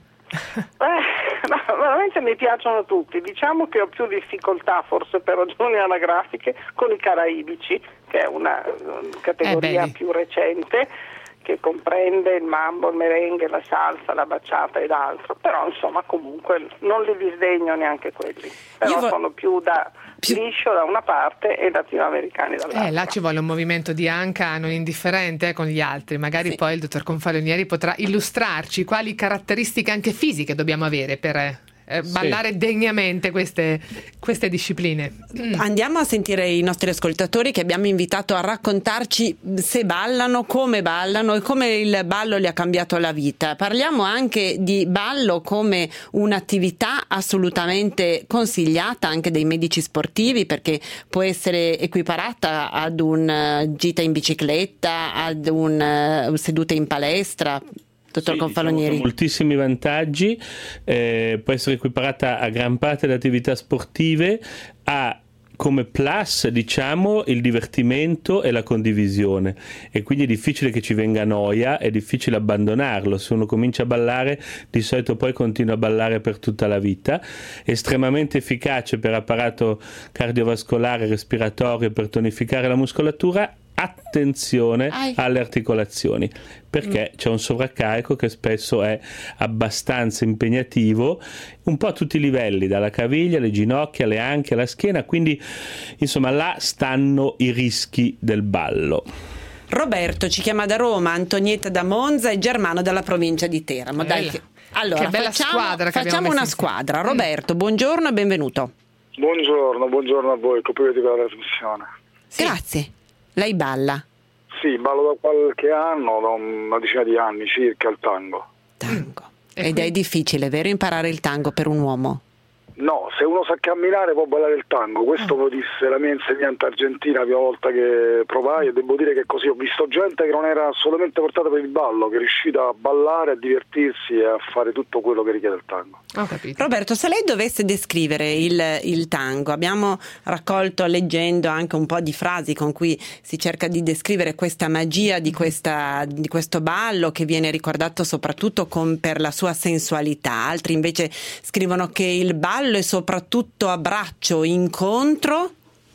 [SPEAKER 13] eh no, veramente mi piacciono tutti. Diciamo che ho più difficoltà, forse per ragioni anagrafiche, con i caraibici, che è una categoria
[SPEAKER 1] eh
[SPEAKER 13] più recente, che comprende il mambo, il merengue, la salsa, la bachata ed altro. Però insomma comunque non li disdegno neanche quelli. Però vo- sono più da più... liscio da una parte e latinoamericani dall'altra.
[SPEAKER 1] Eh, là ci vuole un movimento di anca non indifferente eh, con gli altri. Magari sì. Poi il dottor Confalonieri potrà illustrarci quali caratteristiche anche fisiche dobbiamo avere per eh, ballare sì. degnamente queste, queste discipline.
[SPEAKER 2] Mm. Andiamo a sentire i nostri ascoltatori che abbiamo invitato a raccontarci se ballano, come ballano e come il ballo gli ha cambiato la vita. Parliamo anche di ballo come un'attività assolutamente consigliata anche dai medici sportivi, perché può essere equiparata ad un gita in bicicletta, ad un uh, sedute in palestra. Dottor
[SPEAKER 11] sì,
[SPEAKER 2] Confalonieri.
[SPEAKER 11] Diciamo, moltissimi vantaggi, eh, può essere equiparata a gran parte delle attività sportive, ha come plus, diciamo, il divertimento e la condivisione, e quindi è difficile che ci venga noia, è difficile abbandonarlo. Se uno comincia a ballare, di solito poi continua a ballare per tutta la vita. Estremamente efficace per apparato cardiovascolare, respiratorio, per tonificare la muscolatura. Attenzione Ai. alle articolazioni, perché mm. c'è un sovraccarico che spesso è abbastanza impegnativo, un po' a tutti i livelli, dalla caviglia, alle ginocchia, alle anche, alla schiena, quindi insomma là stanno i rischi del ballo.
[SPEAKER 2] Roberto ci chiama da Roma, Antonietta da Monza e Germano dalla provincia di Teramo. Dai, che... Allora,
[SPEAKER 1] che bella
[SPEAKER 2] facciamo,
[SPEAKER 1] squadra che
[SPEAKER 2] facciamo una squadra. Roberto, buongiorno e benvenuto.
[SPEAKER 14] Buongiorno, buongiorno a voi, complimenti per la trasmissione.
[SPEAKER 2] Sì. Grazie. Lei balla?
[SPEAKER 14] Sì, ballo da qualche anno, da una decina di anni circa, il tango.
[SPEAKER 2] Tango. Ed è difficile, vero, imparare il tango per un uomo?
[SPEAKER 14] No, se uno sa camminare può ballare il tango, questo lo disse la mia insegnante argentina la prima volta che provai, e devo dire che così ho visto gente che non era assolutamente portata per il ballo, che è riuscita a ballare, a divertirsi e a fare tutto quello che richiede il tango.
[SPEAKER 1] Ho capito.
[SPEAKER 2] Roberto, se lei dovesse descrivere il, il tango, abbiamo raccolto leggendo anche un po' di frasi con cui si cerca di descrivere questa magia di, questa, di questo ballo, che viene ricordato soprattutto con, per la sua sensualità. Altri invece scrivono che il ballo è soprattutto abbraccio, incontro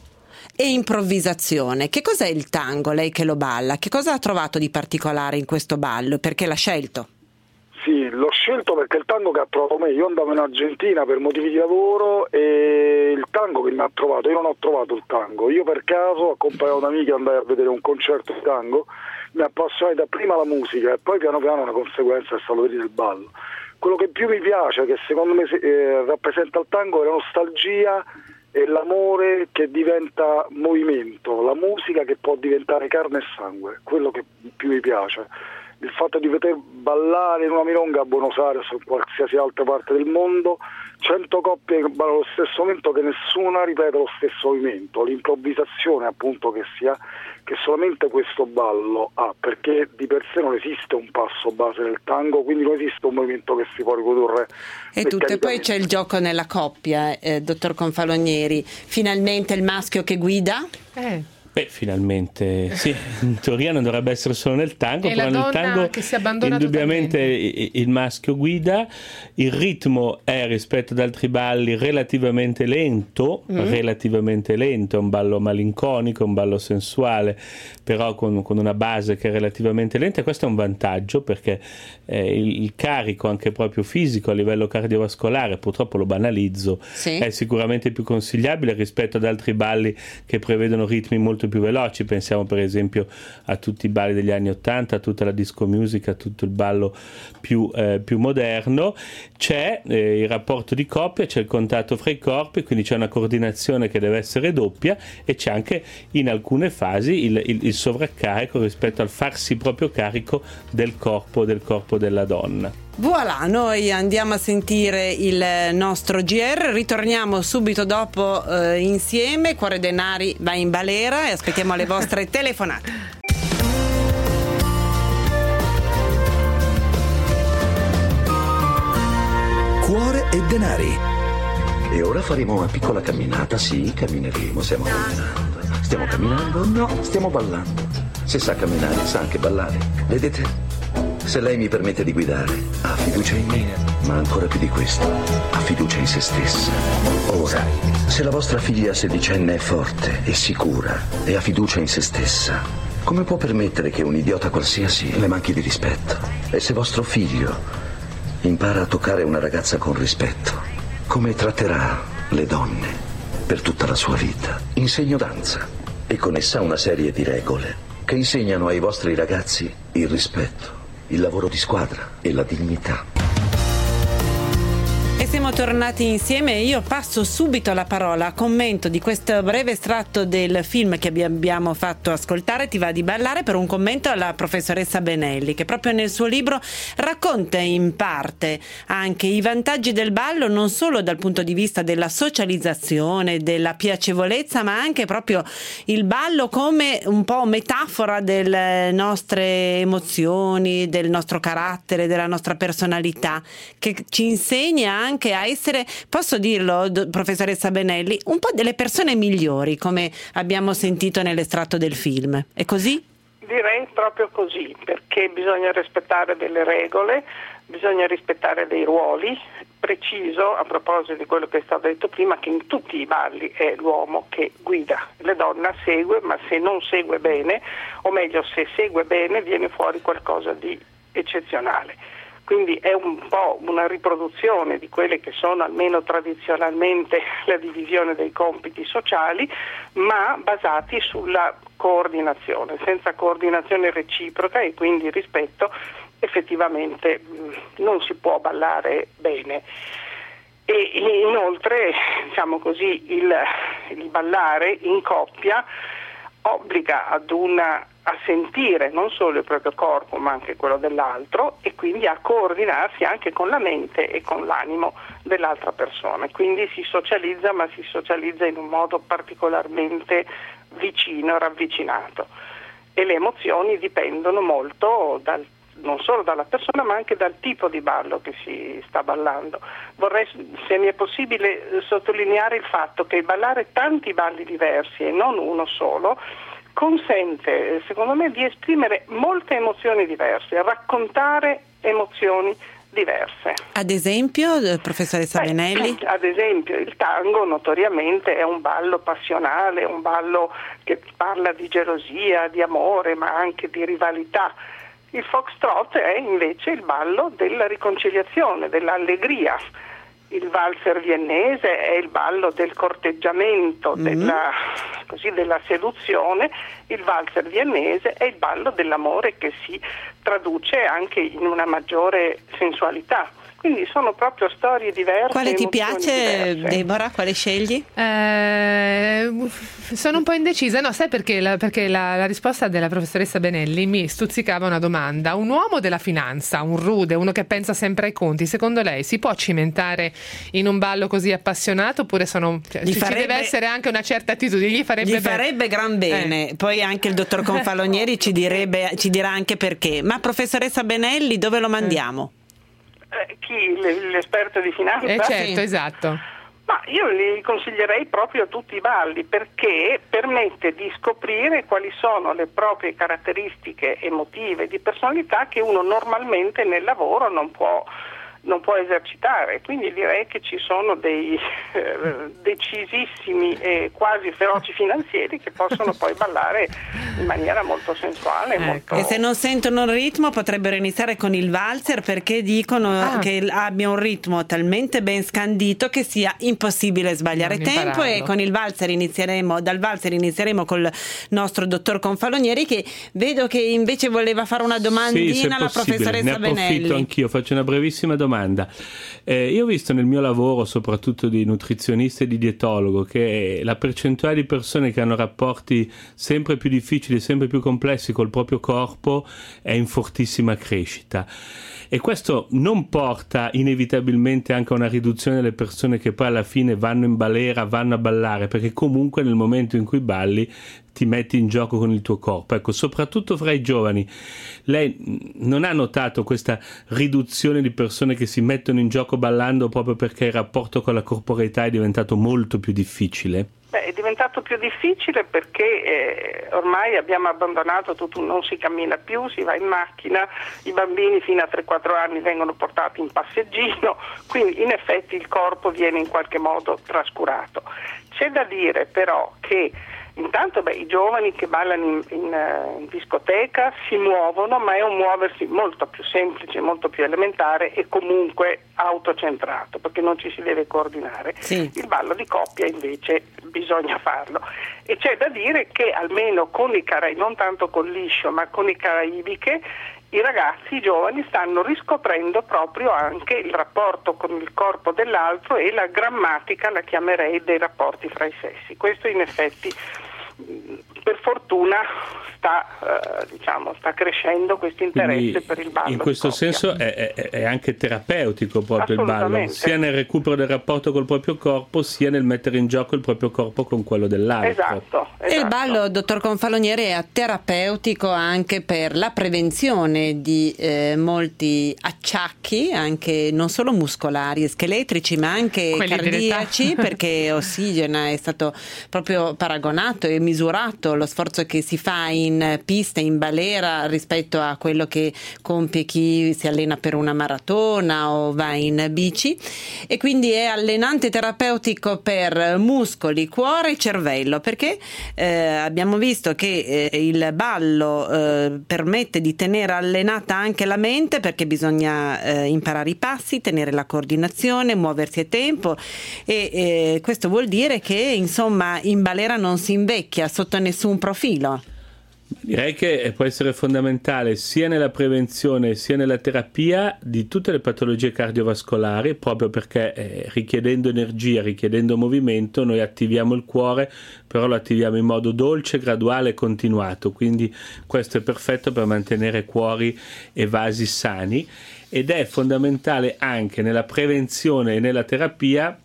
[SPEAKER 2] e improvvisazione. Che cos'è il tango, lei che lo balla? Che cosa ha trovato di particolare in questo ballo? Perché l'ha scelto?
[SPEAKER 14] Sì, l'ho scelto perché il tango che ha trovato me, io andavo in Argentina per motivi di lavoro e il tango che mi ha trovato, io non ho trovato il tango, io per caso accompagnato da amici andai a vedere un concerto di tango, mi appassionai dapprima alla musica e poi piano piano una conseguenza è stato vedere il ballo. Quello che più mi piace, che secondo me eh, rappresenta il tango, è la nostalgia e l'amore che diventa movimento, la musica che può diventare carne e sangue, quello che più mi piace. Il fatto di poter ballare in una milonga a Buenos Aires o in qualsiasi altra parte del mondo, cento coppie che ballano allo stesso momento, che nessuna ripete lo stesso movimento, l'improvvisazione appunto che sia che solamente questo ballo ha, perché di per sé non esiste un passo base nel tango, quindi non esiste un movimento che si può riprodurre.
[SPEAKER 2] E tutto, e poi c'è il gioco nella coppia, eh, dottor Confalonieri, finalmente il maschio che guida?
[SPEAKER 1] Eh.
[SPEAKER 11] Beh, finalmente sì, in teoria non dovrebbe essere solo nel tango,
[SPEAKER 1] e
[SPEAKER 11] però
[SPEAKER 1] la
[SPEAKER 11] nel tango
[SPEAKER 1] che si abbandona
[SPEAKER 11] indubbiamente
[SPEAKER 1] totalmente.
[SPEAKER 11] Il maschio guida, il ritmo è rispetto ad altri balli relativamente lento, mm. relativamente lento, è un ballo malinconico, un ballo sensuale, però con, con una base che è relativamente lenta, e questo è un vantaggio perché eh, il, il carico anche proprio fisico a livello cardiovascolare, purtroppo lo banalizzo, sì. è sicuramente più consigliabile rispetto ad altri balli che prevedono ritmi molto più veloci. Pensiamo per esempio a tutti i balli degli anni ottanta, a tutta la disco music, a tutto il ballo più, eh, più moderno. C'è eh, il rapporto di coppia, c'è il contatto fra i corpi, quindi c'è una coordinazione che deve essere doppia, e c'è anche in alcune fasi il, il, il sovraccarico rispetto al farsi proprio carico del corpo del corpo della donna.
[SPEAKER 2] Voilà, noi andiamo a sentire il nostro G R, ritorniamo subito dopo eh, insieme. Cuore Denari va in balera e aspettiamo le vostre telefonate.
[SPEAKER 4] Cuore e Denari.
[SPEAKER 12] E ora faremo una piccola camminata, sì, cammineremo, stiamo camminando. Stiamo camminando? No, stiamo ballando. Se sa camminare, sa anche ballare. Vedete? Se lei mi permette di guidare, ha fiducia in me, ma ancora più di questo, ha fiducia in se stessa. Ora, se la vostra figlia sedicenne è forte, è sicura e ha fiducia in se stessa, come può permettere che un idiota qualsiasi le manchi di rispetto? E se vostro figlio impara a toccare una ragazza con rispetto, come tratterà le donne per tutta la sua vita? Insegno danza e con essa una serie di regole che insegnano ai vostri ragazzi il rispetto, il lavoro di squadra e la dignità.
[SPEAKER 2] E siamo tornati insieme. Io passo subito la parola a commento di questo breve estratto del film che abbiamo fatto ascoltare, Ti va di ballare, per un commento alla professoressa Benelli, che proprio nel suo libro racconta in parte anche i vantaggi del ballo, non solo dal punto di vista della socializzazione, della piacevolezza, ma anche proprio il ballo come un po' metafora delle nostre emozioni, del nostro carattere, della nostra personalità, che ci insegna anche a essere, posso dirlo, do, professoressa Benelli, un po' delle persone migliori, come abbiamo sentito nell'estratto del film. È così?
[SPEAKER 13] Direi proprio così, perché bisogna rispettare delle regole, bisogna rispettare dei ruoli. Preciso, a proposito di quello che è stato detto prima, che in tutti i balli è l'uomo che guida, la donna segue, ma se non segue bene, o meglio se segue bene, viene fuori qualcosa di eccezionale. Quindi è un po' una riproduzione di quelle che sono almeno tradizionalmente la divisione dei compiti sociali, ma basati sulla coordinazione. Senza coordinazione reciproca e quindi rispetto, effettivamente non si può ballare bene. E inoltre, diciamo così, il, il ballare in coppia obbliga ad una, a sentire non solo il proprio corpo ma anche quello dell'altro, e quindi a coordinarsi anche con la mente e con l'animo dell'altra persona. Quindi si socializza, ma si socializza in un modo particolarmente vicino, ravvicinato, e le emozioni dipendono molto dal non solo dalla persona ma anche dal tipo di ballo che si sta ballando. Vorrei, se mi è possibile, sottolineare il fatto che ballare tanti balli diversi e non uno solo consente, secondo me, di esprimere molte emozioni diverse, raccontare emozioni diverse.
[SPEAKER 2] Ad esempio, professoressa
[SPEAKER 13] Beh,
[SPEAKER 2] Benelli?
[SPEAKER 13] Ad esempio, il tango notoriamente è un ballo passionale, un ballo che parla di gelosia, di amore, ma anche di rivalità. Il foxtrot è invece il ballo della riconciliazione, dell'allegria. Il valzer viennese è il ballo del corteggiamento, mm. della, così, della seduzione. Il valzer viennese è il ballo dell'amore che si traduce anche in una maggiore sensualità. Quindi sono proprio storie diverse.
[SPEAKER 2] Quale ti piace,
[SPEAKER 13] diverse.
[SPEAKER 2] Deborah? Quale scegli?
[SPEAKER 1] Eh, sono un po' indecisa. No, sai perché? La, perché la, la risposta della professoressa Benelli mi stuzzicava una domanda. Un uomo della finanza, un rude, uno che pensa sempre ai conti, secondo lei si può cimentare in un ballo così appassionato, oppure sono, cioè, ci, farebbe, ci deve essere anche una certa attitudine? Gli farebbe,
[SPEAKER 2] gli farebbe ben... gran bene. Eh. Poi anche il dottor Confalonieri ci, direbbe, ci dirà anche perché. Ma professoressa Benelli, dove lo mandiamo?
[SPEAKER 13] Eh. Eh, chi? L'esperto di finanza?
[SPEAKER 1] Eh certo, sì. Esatto.
[SPEAKER 13] Ma io li consiglierei proprio a tutti i balli, perché permette di scoprire quali sono le proprie caratteristiche emotive di personalità che uno normalmente nel lavoro non può non può esercitare. Quindi direi che ci sono dei eh, decisissimi e quasi feroci finanzieri che possono poi ballare in maniera molto sensuale.
[SPEAKER 2] Ecco.
[SPEAKER 13] Molto...
[SPEAKER 2] E se non sentono il ritmo potrebbero iniziare con il valzer, perché dicono ah. che abbia un ritmo talmente ben scandito che sia impossibile sbagliare non tempo impararlo. E con il valzer inizieremo, dal valzer inizieremo col nostro dottor Confalonieri, che vedo che invece voleva fare una domandina
[SPEAKER 11] sì,
[SPEAKER 2] alla professoressa
[SPEAKER 11] ne
[SPEAKER 2] Benelli.
[SPEAKER 11] Anch'io faccio una brevissima domanda. Eh, io ho visto nel mio lavoro, soprattutto di nutrizionista e di dietologo, che la percentuale di persone che hanno rapporti sempre più difficili, sempre più complessi col proprio corpo è in fortissima crescita. E questo non porta inevitabilmente anche a una riduzione delle persone che poi alla fine vanno in balera, vanno a ballare, perché comunque nel momento in cui balli ti metti in gioco con il tuo corpo. Ecco, soprattutto fra i giovani, lei non ha notato questa riduzione di persone che si mettono in gioco ballando proprio perché il rapporto con la corporeità è diventato molto più difficile?
[SPEAKER 13] Beh, è diventato più difficile perché eh, ormai abbiamo abbandonato tutto, non si cammina più, si va in macchina, i bambini fino a tre quattro anni vengono portati in passeggino, quindi in effetti il corpo viene in qualche modo trascurato. C'è da dire però che intanto beh, i giovani che ballano in, in, in discoteca si muovono, ma è un muoversi molto più semplice, molto più elementare e comunque autocentrato, perché non ci si deve coordinare. Sì. Il ballo di coppia invece bisogna farlo. E c'è da dire che almeno con i Caraibi, non tanto con l'Iscio, ma con i Caraibiche, i ragazzi, i giovani stanno riscoprendo proprio anche il rapporto con il corpo dell'altro e la grammatica, la chiamerei, dei rapporti fra i sessi. Questo in effetti per fortuna sta, eh, diciamo, sta crescendo questo interesse
[SPEAKER 11] Quindi,
[SPEAKER 13] per il ballo.
[SPEAKER 11] in questo
[SPEAKER 13] scoppia.
[SPEAKER 11] senso è, è, è anche terapeutico proprio il ballo,
[SPEAKER 13] Assolutamente.
[SPEAKER 11] sia nel recupero del rapporto col proprio corpo, sia nel mettere in gioco il proprio corpo con quello dell'altro.
[SPEAKER 13] Esatto,
[SPEAKER 2] E il ballo, dottor Confalonieri, è terapeutico anche per la prevenzione di eh, molti acciacchi, anche non solo muscolari e scheletrici, ma anche
[SPEAKER 1] Quelli
[SPEAKER 2] cardiaci,
[SPEAKER 1] dell'età.
[SPEAKER 2] perché ossigena, è stato proprio paragonato e misurato lo sforzo che si fa in pista, in balera, rispetto a quello che compie chi si allena per una maratona o va in bici, e quindi è allenante terapeutico per muscoli, cuore e cervello, perché eh, abbiamo visto che eh, il ballo eh, permette di tenere allenata anche la mente, perché bisogna eh, imparare i passi, tenere la coordinazione, muoversi a tempo, e eh, questo vuol dire che insomma in balera non si invecchia sotto nessun profilo.
[SPEAKER 11] Direi che può essere fondamentale sia nella prevenzione sia nella terapia di tutte le patologie cardiovascolari, proprio perché eh, richiedendo energia, richiedendo movimento, noi attiviamo il cuore, però lo attiviamo in modo dolce, graduale e continuato, quindi questo è perfetto per mantenere cuori e vasi sani, ed è fondamentale anche nella prevenzione e nella terapia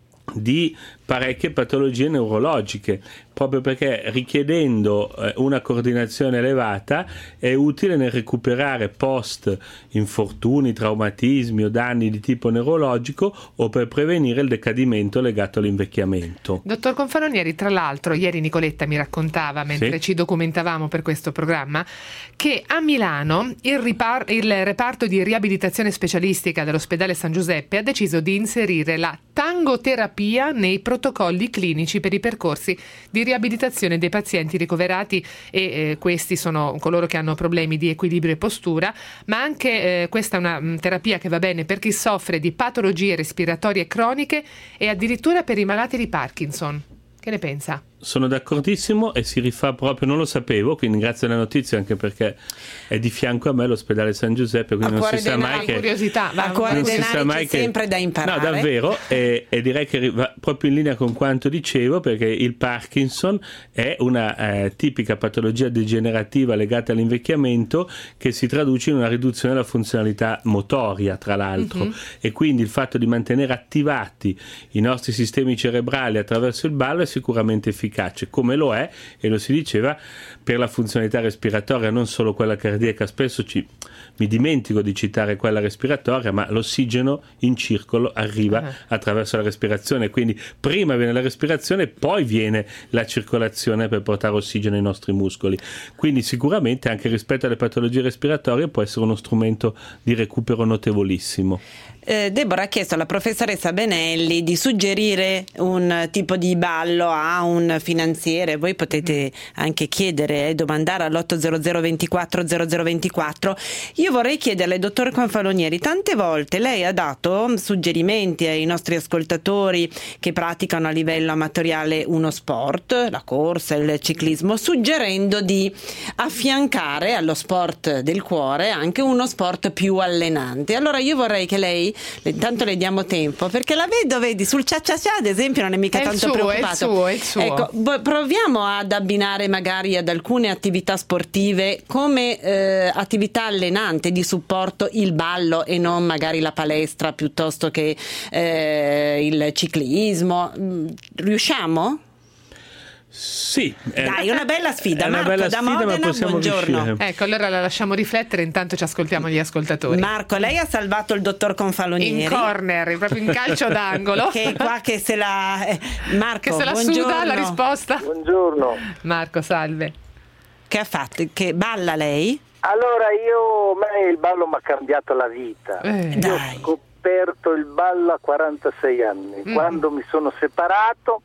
[SPEAKER 11] di parecchie patologie neurologiche, proprio perché richiedendo eh, una coordinazione elevata è utile nel recuperare post infortuni, traumatismi o danni di tipo neurologico, o per prevenire il decadimento legato all'invecchiamento.
[SPEAKER 1] Dottor Confalonieri, tra l'altro ieri Nicoletta mi raccontava, mentre
[SPEAKER 11] Sì.
[SPEAKER 1] ci documentavamo per questo programma, che a Milano il, ripar- il reparto di riabilitazione specialistica dell'ospedale San Giuseppe ha deciso di inserire la tangoterapia nei protocolli clinici per i percorsi di riabilitazione dei pazienti ricoverati, e eh, questi sono coloro che hanno problemi di equilibrio e postura, ma anche eh, questa è una mh, terapia che va bene per chi soffre di patologie respiratorie croniche e addirittura per i malati di Parkinson. Che ne pensa?
[SPEAKER 11] Sono d'accordissimo, e si rifà proprio, non lo sapevo, quindi grazie alla notizia, anche perché è di fianco a me l'ospedale San Giuseppe, quindi
[SPEAKER 2] A
[SPEAKER 11] non si
[SPEAKER 2] cuore
[SPEAKER 11] sa
[SPEAKER 2] denari,
[SPEAKER 11] mai che
[SPEAKER 1] curiosità, va,
[SPEAKER 2] a cuore
[SPEAKER 11] non si
[SPEAKER 2] denari
[SPEAKER 11] sa mai
[SPEAKER 2] c'è
[SPEAKER 11] che
[SPEAKER 2] sempre da imparare.
[SPEAKER 11] No, davvero, e, e direi che va proprio in linea con quanto dicevo, perché il Parkinson è una eh, tipica patologia degenerativa legata all'invecchiamento, che si traduce in una riduzione della funzionalità motoria, tra l'altro,
[SPEAKER 1] Mhm.
[SPEAKER 11] e quindi il fatto di mantenere attivati i nostri sistemi cerebrali attraverso il ballo è sicuramente efficace, come lo è, e lo si diceva, per la funzionalità respiratoria, non solo quella cardiaca. Spesso ci, mi dimentico di citare quella respiratoria, ma l'ossigeno in circolo arriva
[SPEAKER 1] Ah.
[SPEAKER 11] attraverso la respirazione, quindi prima viene la respirazione, poi viene la circolazione per portare ossigeno ai nostri muscoli, quindi sicuramente anche rispetto alle patologie respiratorie può essere uno strumento di recupero notevolissimo.
[SPEAKER 2] Eh, Deborah ha chiesto alla professoressa Benelli di suggerire un tipo di ballo a un finanziere. Voi potete anche chiedere e eh, domandare all'otto zero zero ventiquattro zero zero ventiquattro. Io vorrei chiederle, dottor Confalonieri, tante volte lei ha dato suggerimenti ai nostri ascoltatori che praticano a livello amatoriale uno sport, la corsa, il ciclismo, suggerendo di affiancare allo sport del cuore anche uno sport più allenante. Allora io vorrei che lei, intanto le diamo tempo, perché la vedo, vedi, sul cia cia cia ad esempio non è mica
[SPEAKER 1] È il
[SPEAKER 2] tanto
[SPEAKER 1] suo,
[SPEAKER 2] preoccupato.
[SPEAKER 1] è il suo, è il suo.
[SPEAKER 2] Ecco, bo- proviamo ad abbinare magari ad alcune attività sportive come eh, attività allenante di supporto il ballo, e non magari la palestra piuttosto che eh, il ciclismo. Mm, Riusciamo?
[SPEAKER 11] Sì, è,
[SPEAKER 2] Dai, una bella sfida.
[SPEAKER 11] è una
[SPEAKER 2] Marco
[SPEAKER 11] bella
[SPEAKER 2] da
[SPEAKER 11] sfida, ma
[SPEAKER 2] Modena,
[SPEAKER 11] possiamo
[SPEAKER 2] buongiorno.
[SPEAKER 11] riuscire.
[SPEAKER 1] Ecco, allora la lasciamo riflettere, intanto ci ascoltiamo gli ascoltatori.
[SPEAKER 2] Marco, lei ha salvato il dottor Confalonieri.
[SPEAKER 1] In corner, proprio in calcio d'angolo.
[SPEAKER 2] Che è qua che se la eh, Marco,
[SPEAKER 1] Che se la
[SPEAKER 2] buongiorno.
[SPEAKER 1] suda la risposta.
[SPEAKER 9] Buongiorno.
[SPEAKER 1] Marco, salve.
[SPEAKER 2] Che ha fatto? Che balla lei?
[SPEAKER 9] Allora io, me il ballo mi ha cambiato la vita.
[SPEAKER 1] Eh.
[SPEAKER 9] Io ho scoperto il ballo a quarantasei anni,
[SPEAKER 1] Mm.
[SPEAKER 9] quando mi sono separato,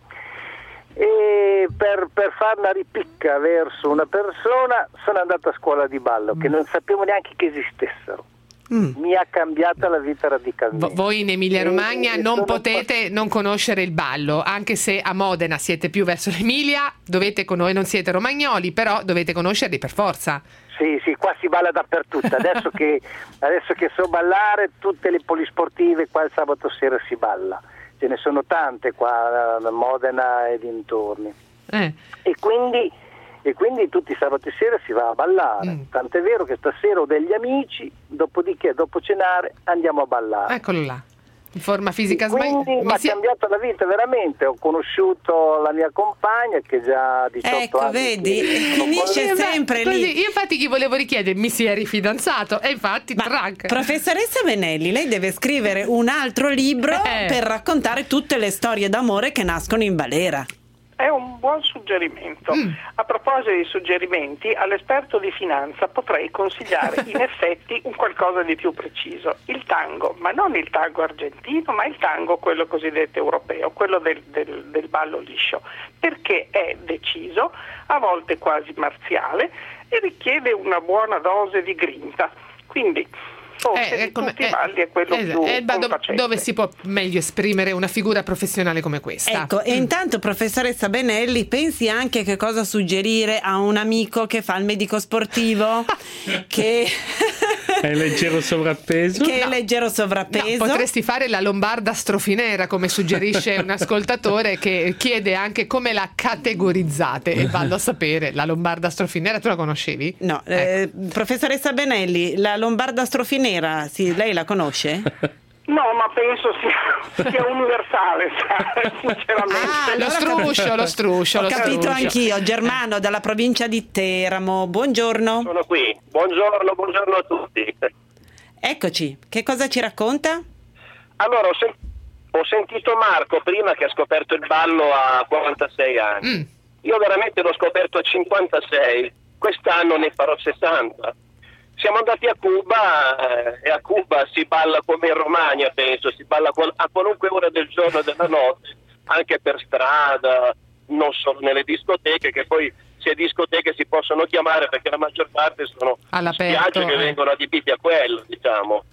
[SPEAKER 9] e per, per fare una ripicca verso una persona sono andato a scuola di ballo, che non sapevo neanche che esistessero.
[SPEAKER 2] Mm.
[SPEAKER 9] Mi ha cambiata la vita radicalmente.
[SPEAKER 1] Vo- voi in Emilia Romagna
[SPEAKER 9] E
[SPEAKER 1] non
[SPEAKER 9] sono
[SPEAKER 1] potete non conoscere il ballo, anche se a Modena siete più verso l'Emilia, dovete con noi, non siete romagnoli, però dovete conoscerli per forza.
[SPEAKER 9] Sì, sì, qua si balla dappertutto. Adesso che, adesso che so ballare, tutte le polisportive qua il sabato sera si balla. Ce ne sono tante qua a Modena e dintorni.
[SPEAKER 1] Eh.
[SPEAKER 9] E quindi
[SPEAKER 15] e quindi tutti i sabati sera si va a ballare, mm. tant'è vero che stasera ho degli amici, dopodiché dopo cenare andiamo a ballare.
[SPEAKER 1] Eccolo là, in forma fisica
[SPEAKER 15] sbagliata. Quindi mi ha si... cambiato la vita veramente, ho conosciuto la mia compagna che già diciotto
[SPEAKER 2] ecco,
[SPEAKER 15] anni.
[SPEAKER 2] Vedi, finisce sempre lì.
[SPEAKER 1] Io infatti gli volevo richiedere, mi si è rifidanzato e infatti track.
[SPEAKER 2] Professoressa Benelli, lei deve scrivere un altro libro
[SPEAKER 1] eh.
[SPEAKER 2] per raccontare tutte le storie d'amore che nascono in balera.
[SPEAKER 13] È un buon suggerimento. Mm. A proposito di suggerimenti, all'esperto di finanza potrei consigliare in effetti un qualcosa di più preciso. Il tango, ma non il tango argentino, ma il tango quello cosiddetto europeo, quello del, del, del ballo liscio, perché è deciso, a volte quasi marziale e richiede una buona dose di grinta. Quindi forse
[SPEAKER 1] eh,
[SPEAKER 13] di
[SPEAKER 1] come,
[SPEAKER 13] tutti
[SPEAKER 1] eh,
[SPEAKER 13] i balli è quello
[SPEAKER 1] eh,
[SPEAKER 13] più
[SPEAKER 1] eh, do,
[SPEAKER 13] confacente.
[SPEAKER 1] Dove si può meglio esprimere una figura professionale come questa.
[SPEAKER 2] Ecco, mm. e intanto professoressa Benelli, pensi anche che cosa suggerire a un amico che fa il medico sportivo che
[SPEAKER 11] è leggero sovrappeso
[SPEAKER 2] che è leggero sovrappeso.
[SPEAKER 1] No, potresti fare la lombarda strofinera, come suggerisce un ascoltatore che chiede anche come la categorizzate, e vado a sapere, la lombarda strofinera tu la conoscevi?
[SPEAKER 2] No, ecco. eh, professoressa Benelli, la lombarda strofinera, sì, lei la conosce?
[SPEAKER 13] No, ma penso sia, sia universale, sinceramente.
[SPEAKER 2] Ah,
[SPEAKER 1] lo struscio, lo struscio.
[SPEAKER 2] Ho
[SPEAKER 1] lo
[SPEAKER 2] capito
[SPEAKER 1] struscio.
[SPEAKER 2] anch'io. Germano, dalla provincia di Teramo. Buongiorno.
[SPEAKER 9] Sono qui. Buongiorno, buongiorno a tutti.
[SPEAKER 2] Eccoci. Che cosa ci racconta?
[SPEAKER 9] Allora, ho, sen- ho sentito Marco prima che ha scoperto il ballo a quarantasei anni. Mm. Io veramente l'ho scoperto a cinquantasei. Quest'anno ne farò sessanta. Siamo andati a Cuba eh, e a Cuba si balla come in Romagna, penso, si balla a qualunque ora del giorno e della notte, anche per strada, non solo nelle discoteche, che poi se discoteche si possono chiamare perché la maggior parte sono
[SPEAKER 1] all'aperto,
[SPEAKER 9] spiagge che
[SPEAKER 1] eh.
[SPEAKER 9] vengono adibite a quello, diciamo.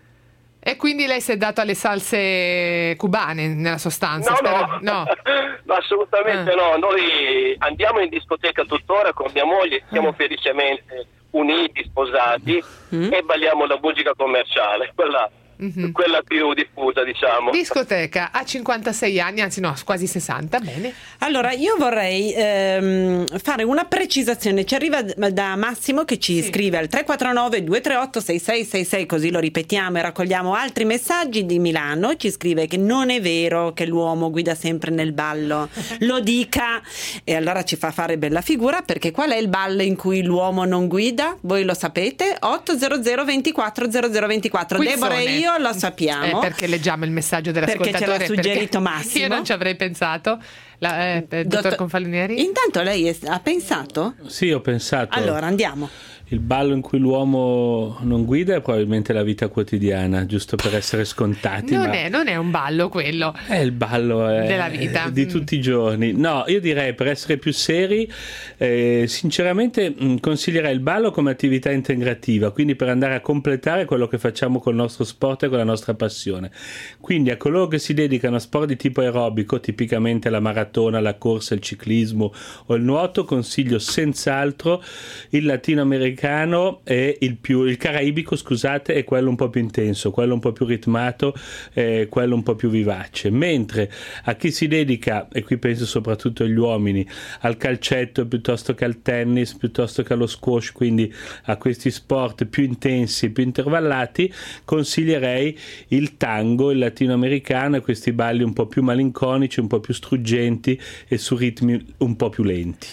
[SPEAKER 1] E quindi lei si è dato alle salse cubane, nella sostanza?
[SPEAKER 9] No,
[SPEAKER 1] spero...
[SPEAKER 9] no,
[SPEAKER 1] no.
[SPEAKER 9] no, assolutamente
[SPEAKER 1] eh.
[SPEAKER 9] no. Noi andiamo in discoteca tuttora con mia moglie, siamo felicemente uniti, sposati, mm. e balliamo la musica commerciale, quella, mm-hmm. quella più diffusa, diciamo.
[SPEAKER 1] Discoteca a cinquantasei anni, anzi no, quasi sessanta, bene.
[SPEAKER 2] Allora io vorrei ehm, fare una precisazione. Ci arriva da Massimo che ci sì. scrive al tre quattro nove due tre otto sei sei sei sei, così lo ripetiamo e raccogliamo altri messaggi. Di Milano ci scrive che non è vero che l'uomo guida sempre nel ballo, lo dica, e allora ci fa fare bella figura, perché qual è il ballo in cui l'uomo non guida? Voi lo sapete? otto zero zero due quattro zero zero due quattro. Deborah e io lo sappiamo,
[SPEAKER 1] eh, perché leggiamo il messaggio dell'ascoltatore,
[SPEAKER 2] perché ce l'ha suggerito Massimo.
[SPEAKER 1] Io non ci avrei pensato. La, eh, dottor, dottor Confalonieri?
[SPEAKER 2] Intanto lei è, ha pensato?
[SPEAKER 11] Sì, ho pensato.
[SPEAKER 2] Allora andiamo.
[SPEAKER 11] Il ballo in cui l'uomo non guida è probabilmente la vita quotidiana, giusto per essere scontati.
[SPEAKER 1] Non,
[SPEAKER 11] ma
[SPEAKER 1] è, non è un ballo quello.
[SPEAKER 11] È il ballo eh,
[SPEAKER 1] della vita.
[SPEAKER 11] Di tutti i giorni. No, io direi, per essere più seri, eh, sinceramente mh, consiglierei il ballo come attività integrativa, quindi per andare a completare quello che facciamo col nostro sport e con la nostra passione. Quindi a coloro che si dedicano a sport di tipo aerobico, tipicamente la maratona, la corsa, il ciclismo o il nuoto, consiglio senz'altro il latinoamericano e il più il caraibico, scusate, è quello un po' più intenso, quello un po' più ritmato, eh, quello un po' più vivace. Mentre a chi si dedica, e qui penso soprattutto agli uomini, al calcetto piuttosto che al tennis, piuttosto che allo squash, quindi a questi sport più intensi, più intervallati, consiglierei il tango, il latinoamericano, e questi balli un po' più malinconici, un po' più struggenti e su ritmi un po' più lenti.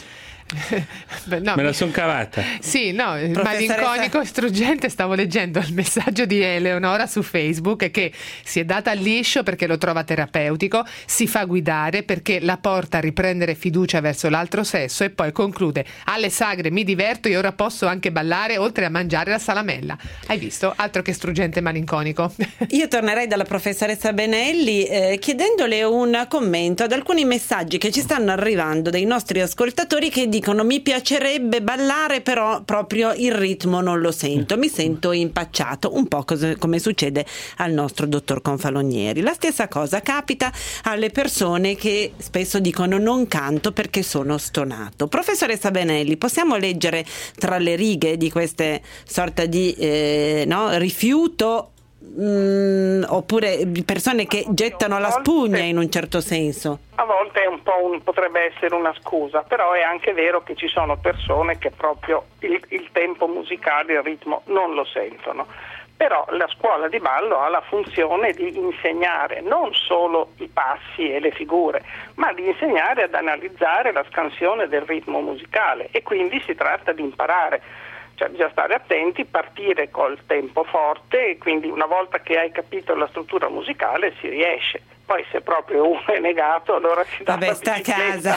[SPEAKER 1] Beh, no,
[SPEAKER 11] me la son cavata.
[SPEAKER 1] Sì, no, malinconico e struggente. Stavo leggendo il messaggio di Eleonora su Facebook, che si è data al liscio perché lo trova terapeutico, si fa guidare perché la porta a riprendere fiducia verso l'altro sesso, e poi conclude: alle sagre mi diverto e ora posso anche ballare oltre a mangiare la salamella. Hai visto? Altro che struggente e malinconico.
[SPEAKER 2] Io tornerei dalla professoressa Benelli eh, chiedendole un commento ad alcuni messaggi che ci stanno arrivando dai nostri ascoltatori, che dicono: mi piacerebbe ballare, però proprio il ritmo non lo sento, mi sento impacciato, un po' cos- come succede al nostro dottor Confalonieri. La stessa cosa capita alle persone che spesso dicono non canto perché sono stonato. Professoressa Benelli, possiamo leggere tra le righe di queste sorta di eh, no, rifiuto mh, oppure persone che gettano la spugna in un certo senso?
[SPEAKER 13] A volte è un po' un, potrebbe essere una scusa, però è anche vero che ci sono persone che proprio il, il tempo musicale, il ritmo non lo sentono. Però la scuola di ballo ha la funzione di insegnare non solo i passi e le figure, ma di insegnare ad analizzare la scansione del ritmo musicale, e quindi si tratta di imparare. Cioè bisogna stare attenti, partire col tempo forte, e quindi una volta che hai capito la struttura musicale si riesce. Poi se proprio uno è negato, allora si dà
[SPEAKER 2] Vabbè, sta a casa.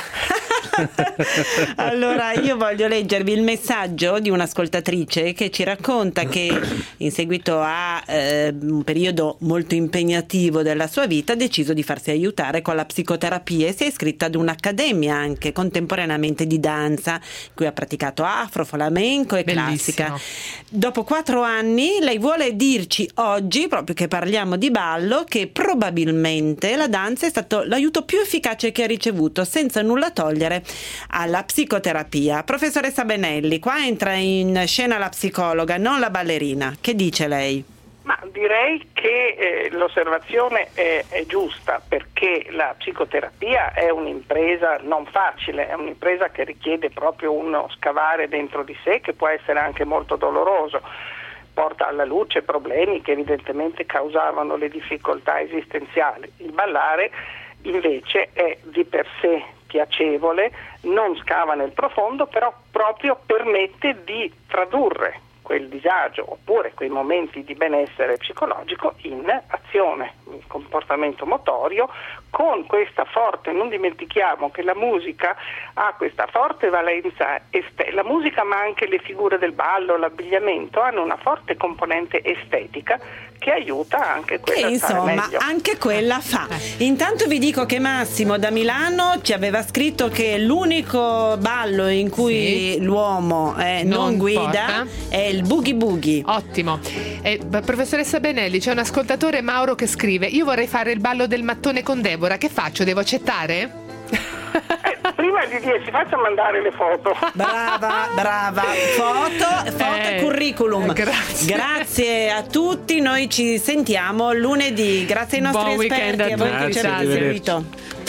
[SPEAKER 2] Allora io voglio leggervi il messaggio di un'ascoltatrice che ci racconta che in seguito a eh, un periodo molto impegnativo della sua vita ha deciso di farsi aiutare con la psicoterapia e si è iscritta ad un'accademia anche contemporaneamente di danza, in cui ha praticato afro, flamenco e
[SPEAKER 1] Bellissimo.
[SPEAKER 2] classica. Dopo quattro anni lei vuole dirci oggi, proprio che parliamo di ballo, che probabilmente la danza è stato l'aiuto più efficace che ha ricevuto, senza nulla togliere alla psicoterapia. Professoressa Benelli, qua entra in scena la psicologa, non la ballerina. Che dice lei?
[SPEAKER 13] Ma direi che eh, l'osservazione è, è giusta, perché la psicoterapia è un'impresa non facile, è un'impresa che richiede proprio uno scavare dentro di sé, che può essere anche molto doloroso. Porta alla luce problemi che evidentemente causavano le difficoltà esistenziali. Il ballare invece è di per sé piacevole, non scava nel profondo, però proprio permette di tradurre quel disagio oppure quei momenti di benessere psicologico in azione, in comportamento motorio, con questa forte, non dimentichiamo che la musica ha questa forte valenza estetica, la musica ma anche le figure del ballo, l'abbigliamento hanno una forte componente estetica che aiuta anche quella
[SPEAKER 2] che
[SPEAKER 13] a stare
[SPEAKER 2] insomma
[SPEAKER 13] meglio.
[SPEAKER 2] anche quella fa. Intanto vi dico che Massimo da Milano ci aveva scritto che l'unico ballo in cui
[SPEAKER 1] sì.
[SPEAKER 2] l'uomo eh, non,
[SPEAKER 1] non
[SPEAKER 2] guida
[SPEAKER 1] porta.
[SPEAKER 2] è il boogie boogie.
[SPEAKER 1] Ottimo. Eh, professoressa Benelli, c'è un ascoltatore, Mauro, che scrive: io vorrei fare il ballo del mattone con Deborah, che faccio? Devo accettare?
[SPEAKER 13] Eh, prima di dire si faccia mandare le foto.
[SPEAKER 2] Brava, brava. Foto, foto
[SPEAKER 1] Eh,
[SPEAKER 2] e curriculum.
[SPEAKER 1] grazie.
[SPEAKER 2] Grazie a tutti, noi ci sentiamo lunedì. Grazie ai nostri
[SPEAKER 1] Buon
[SPEAKER 2] esperti,
[SPEAKER 1] weekend a
[SPEAKER 2] a voi che
[SPEAKER 11] tutti.
[SPEAKER 2] ci avete
[SPEAKER 11] Grazie,
[SPEAKER 2] seguito.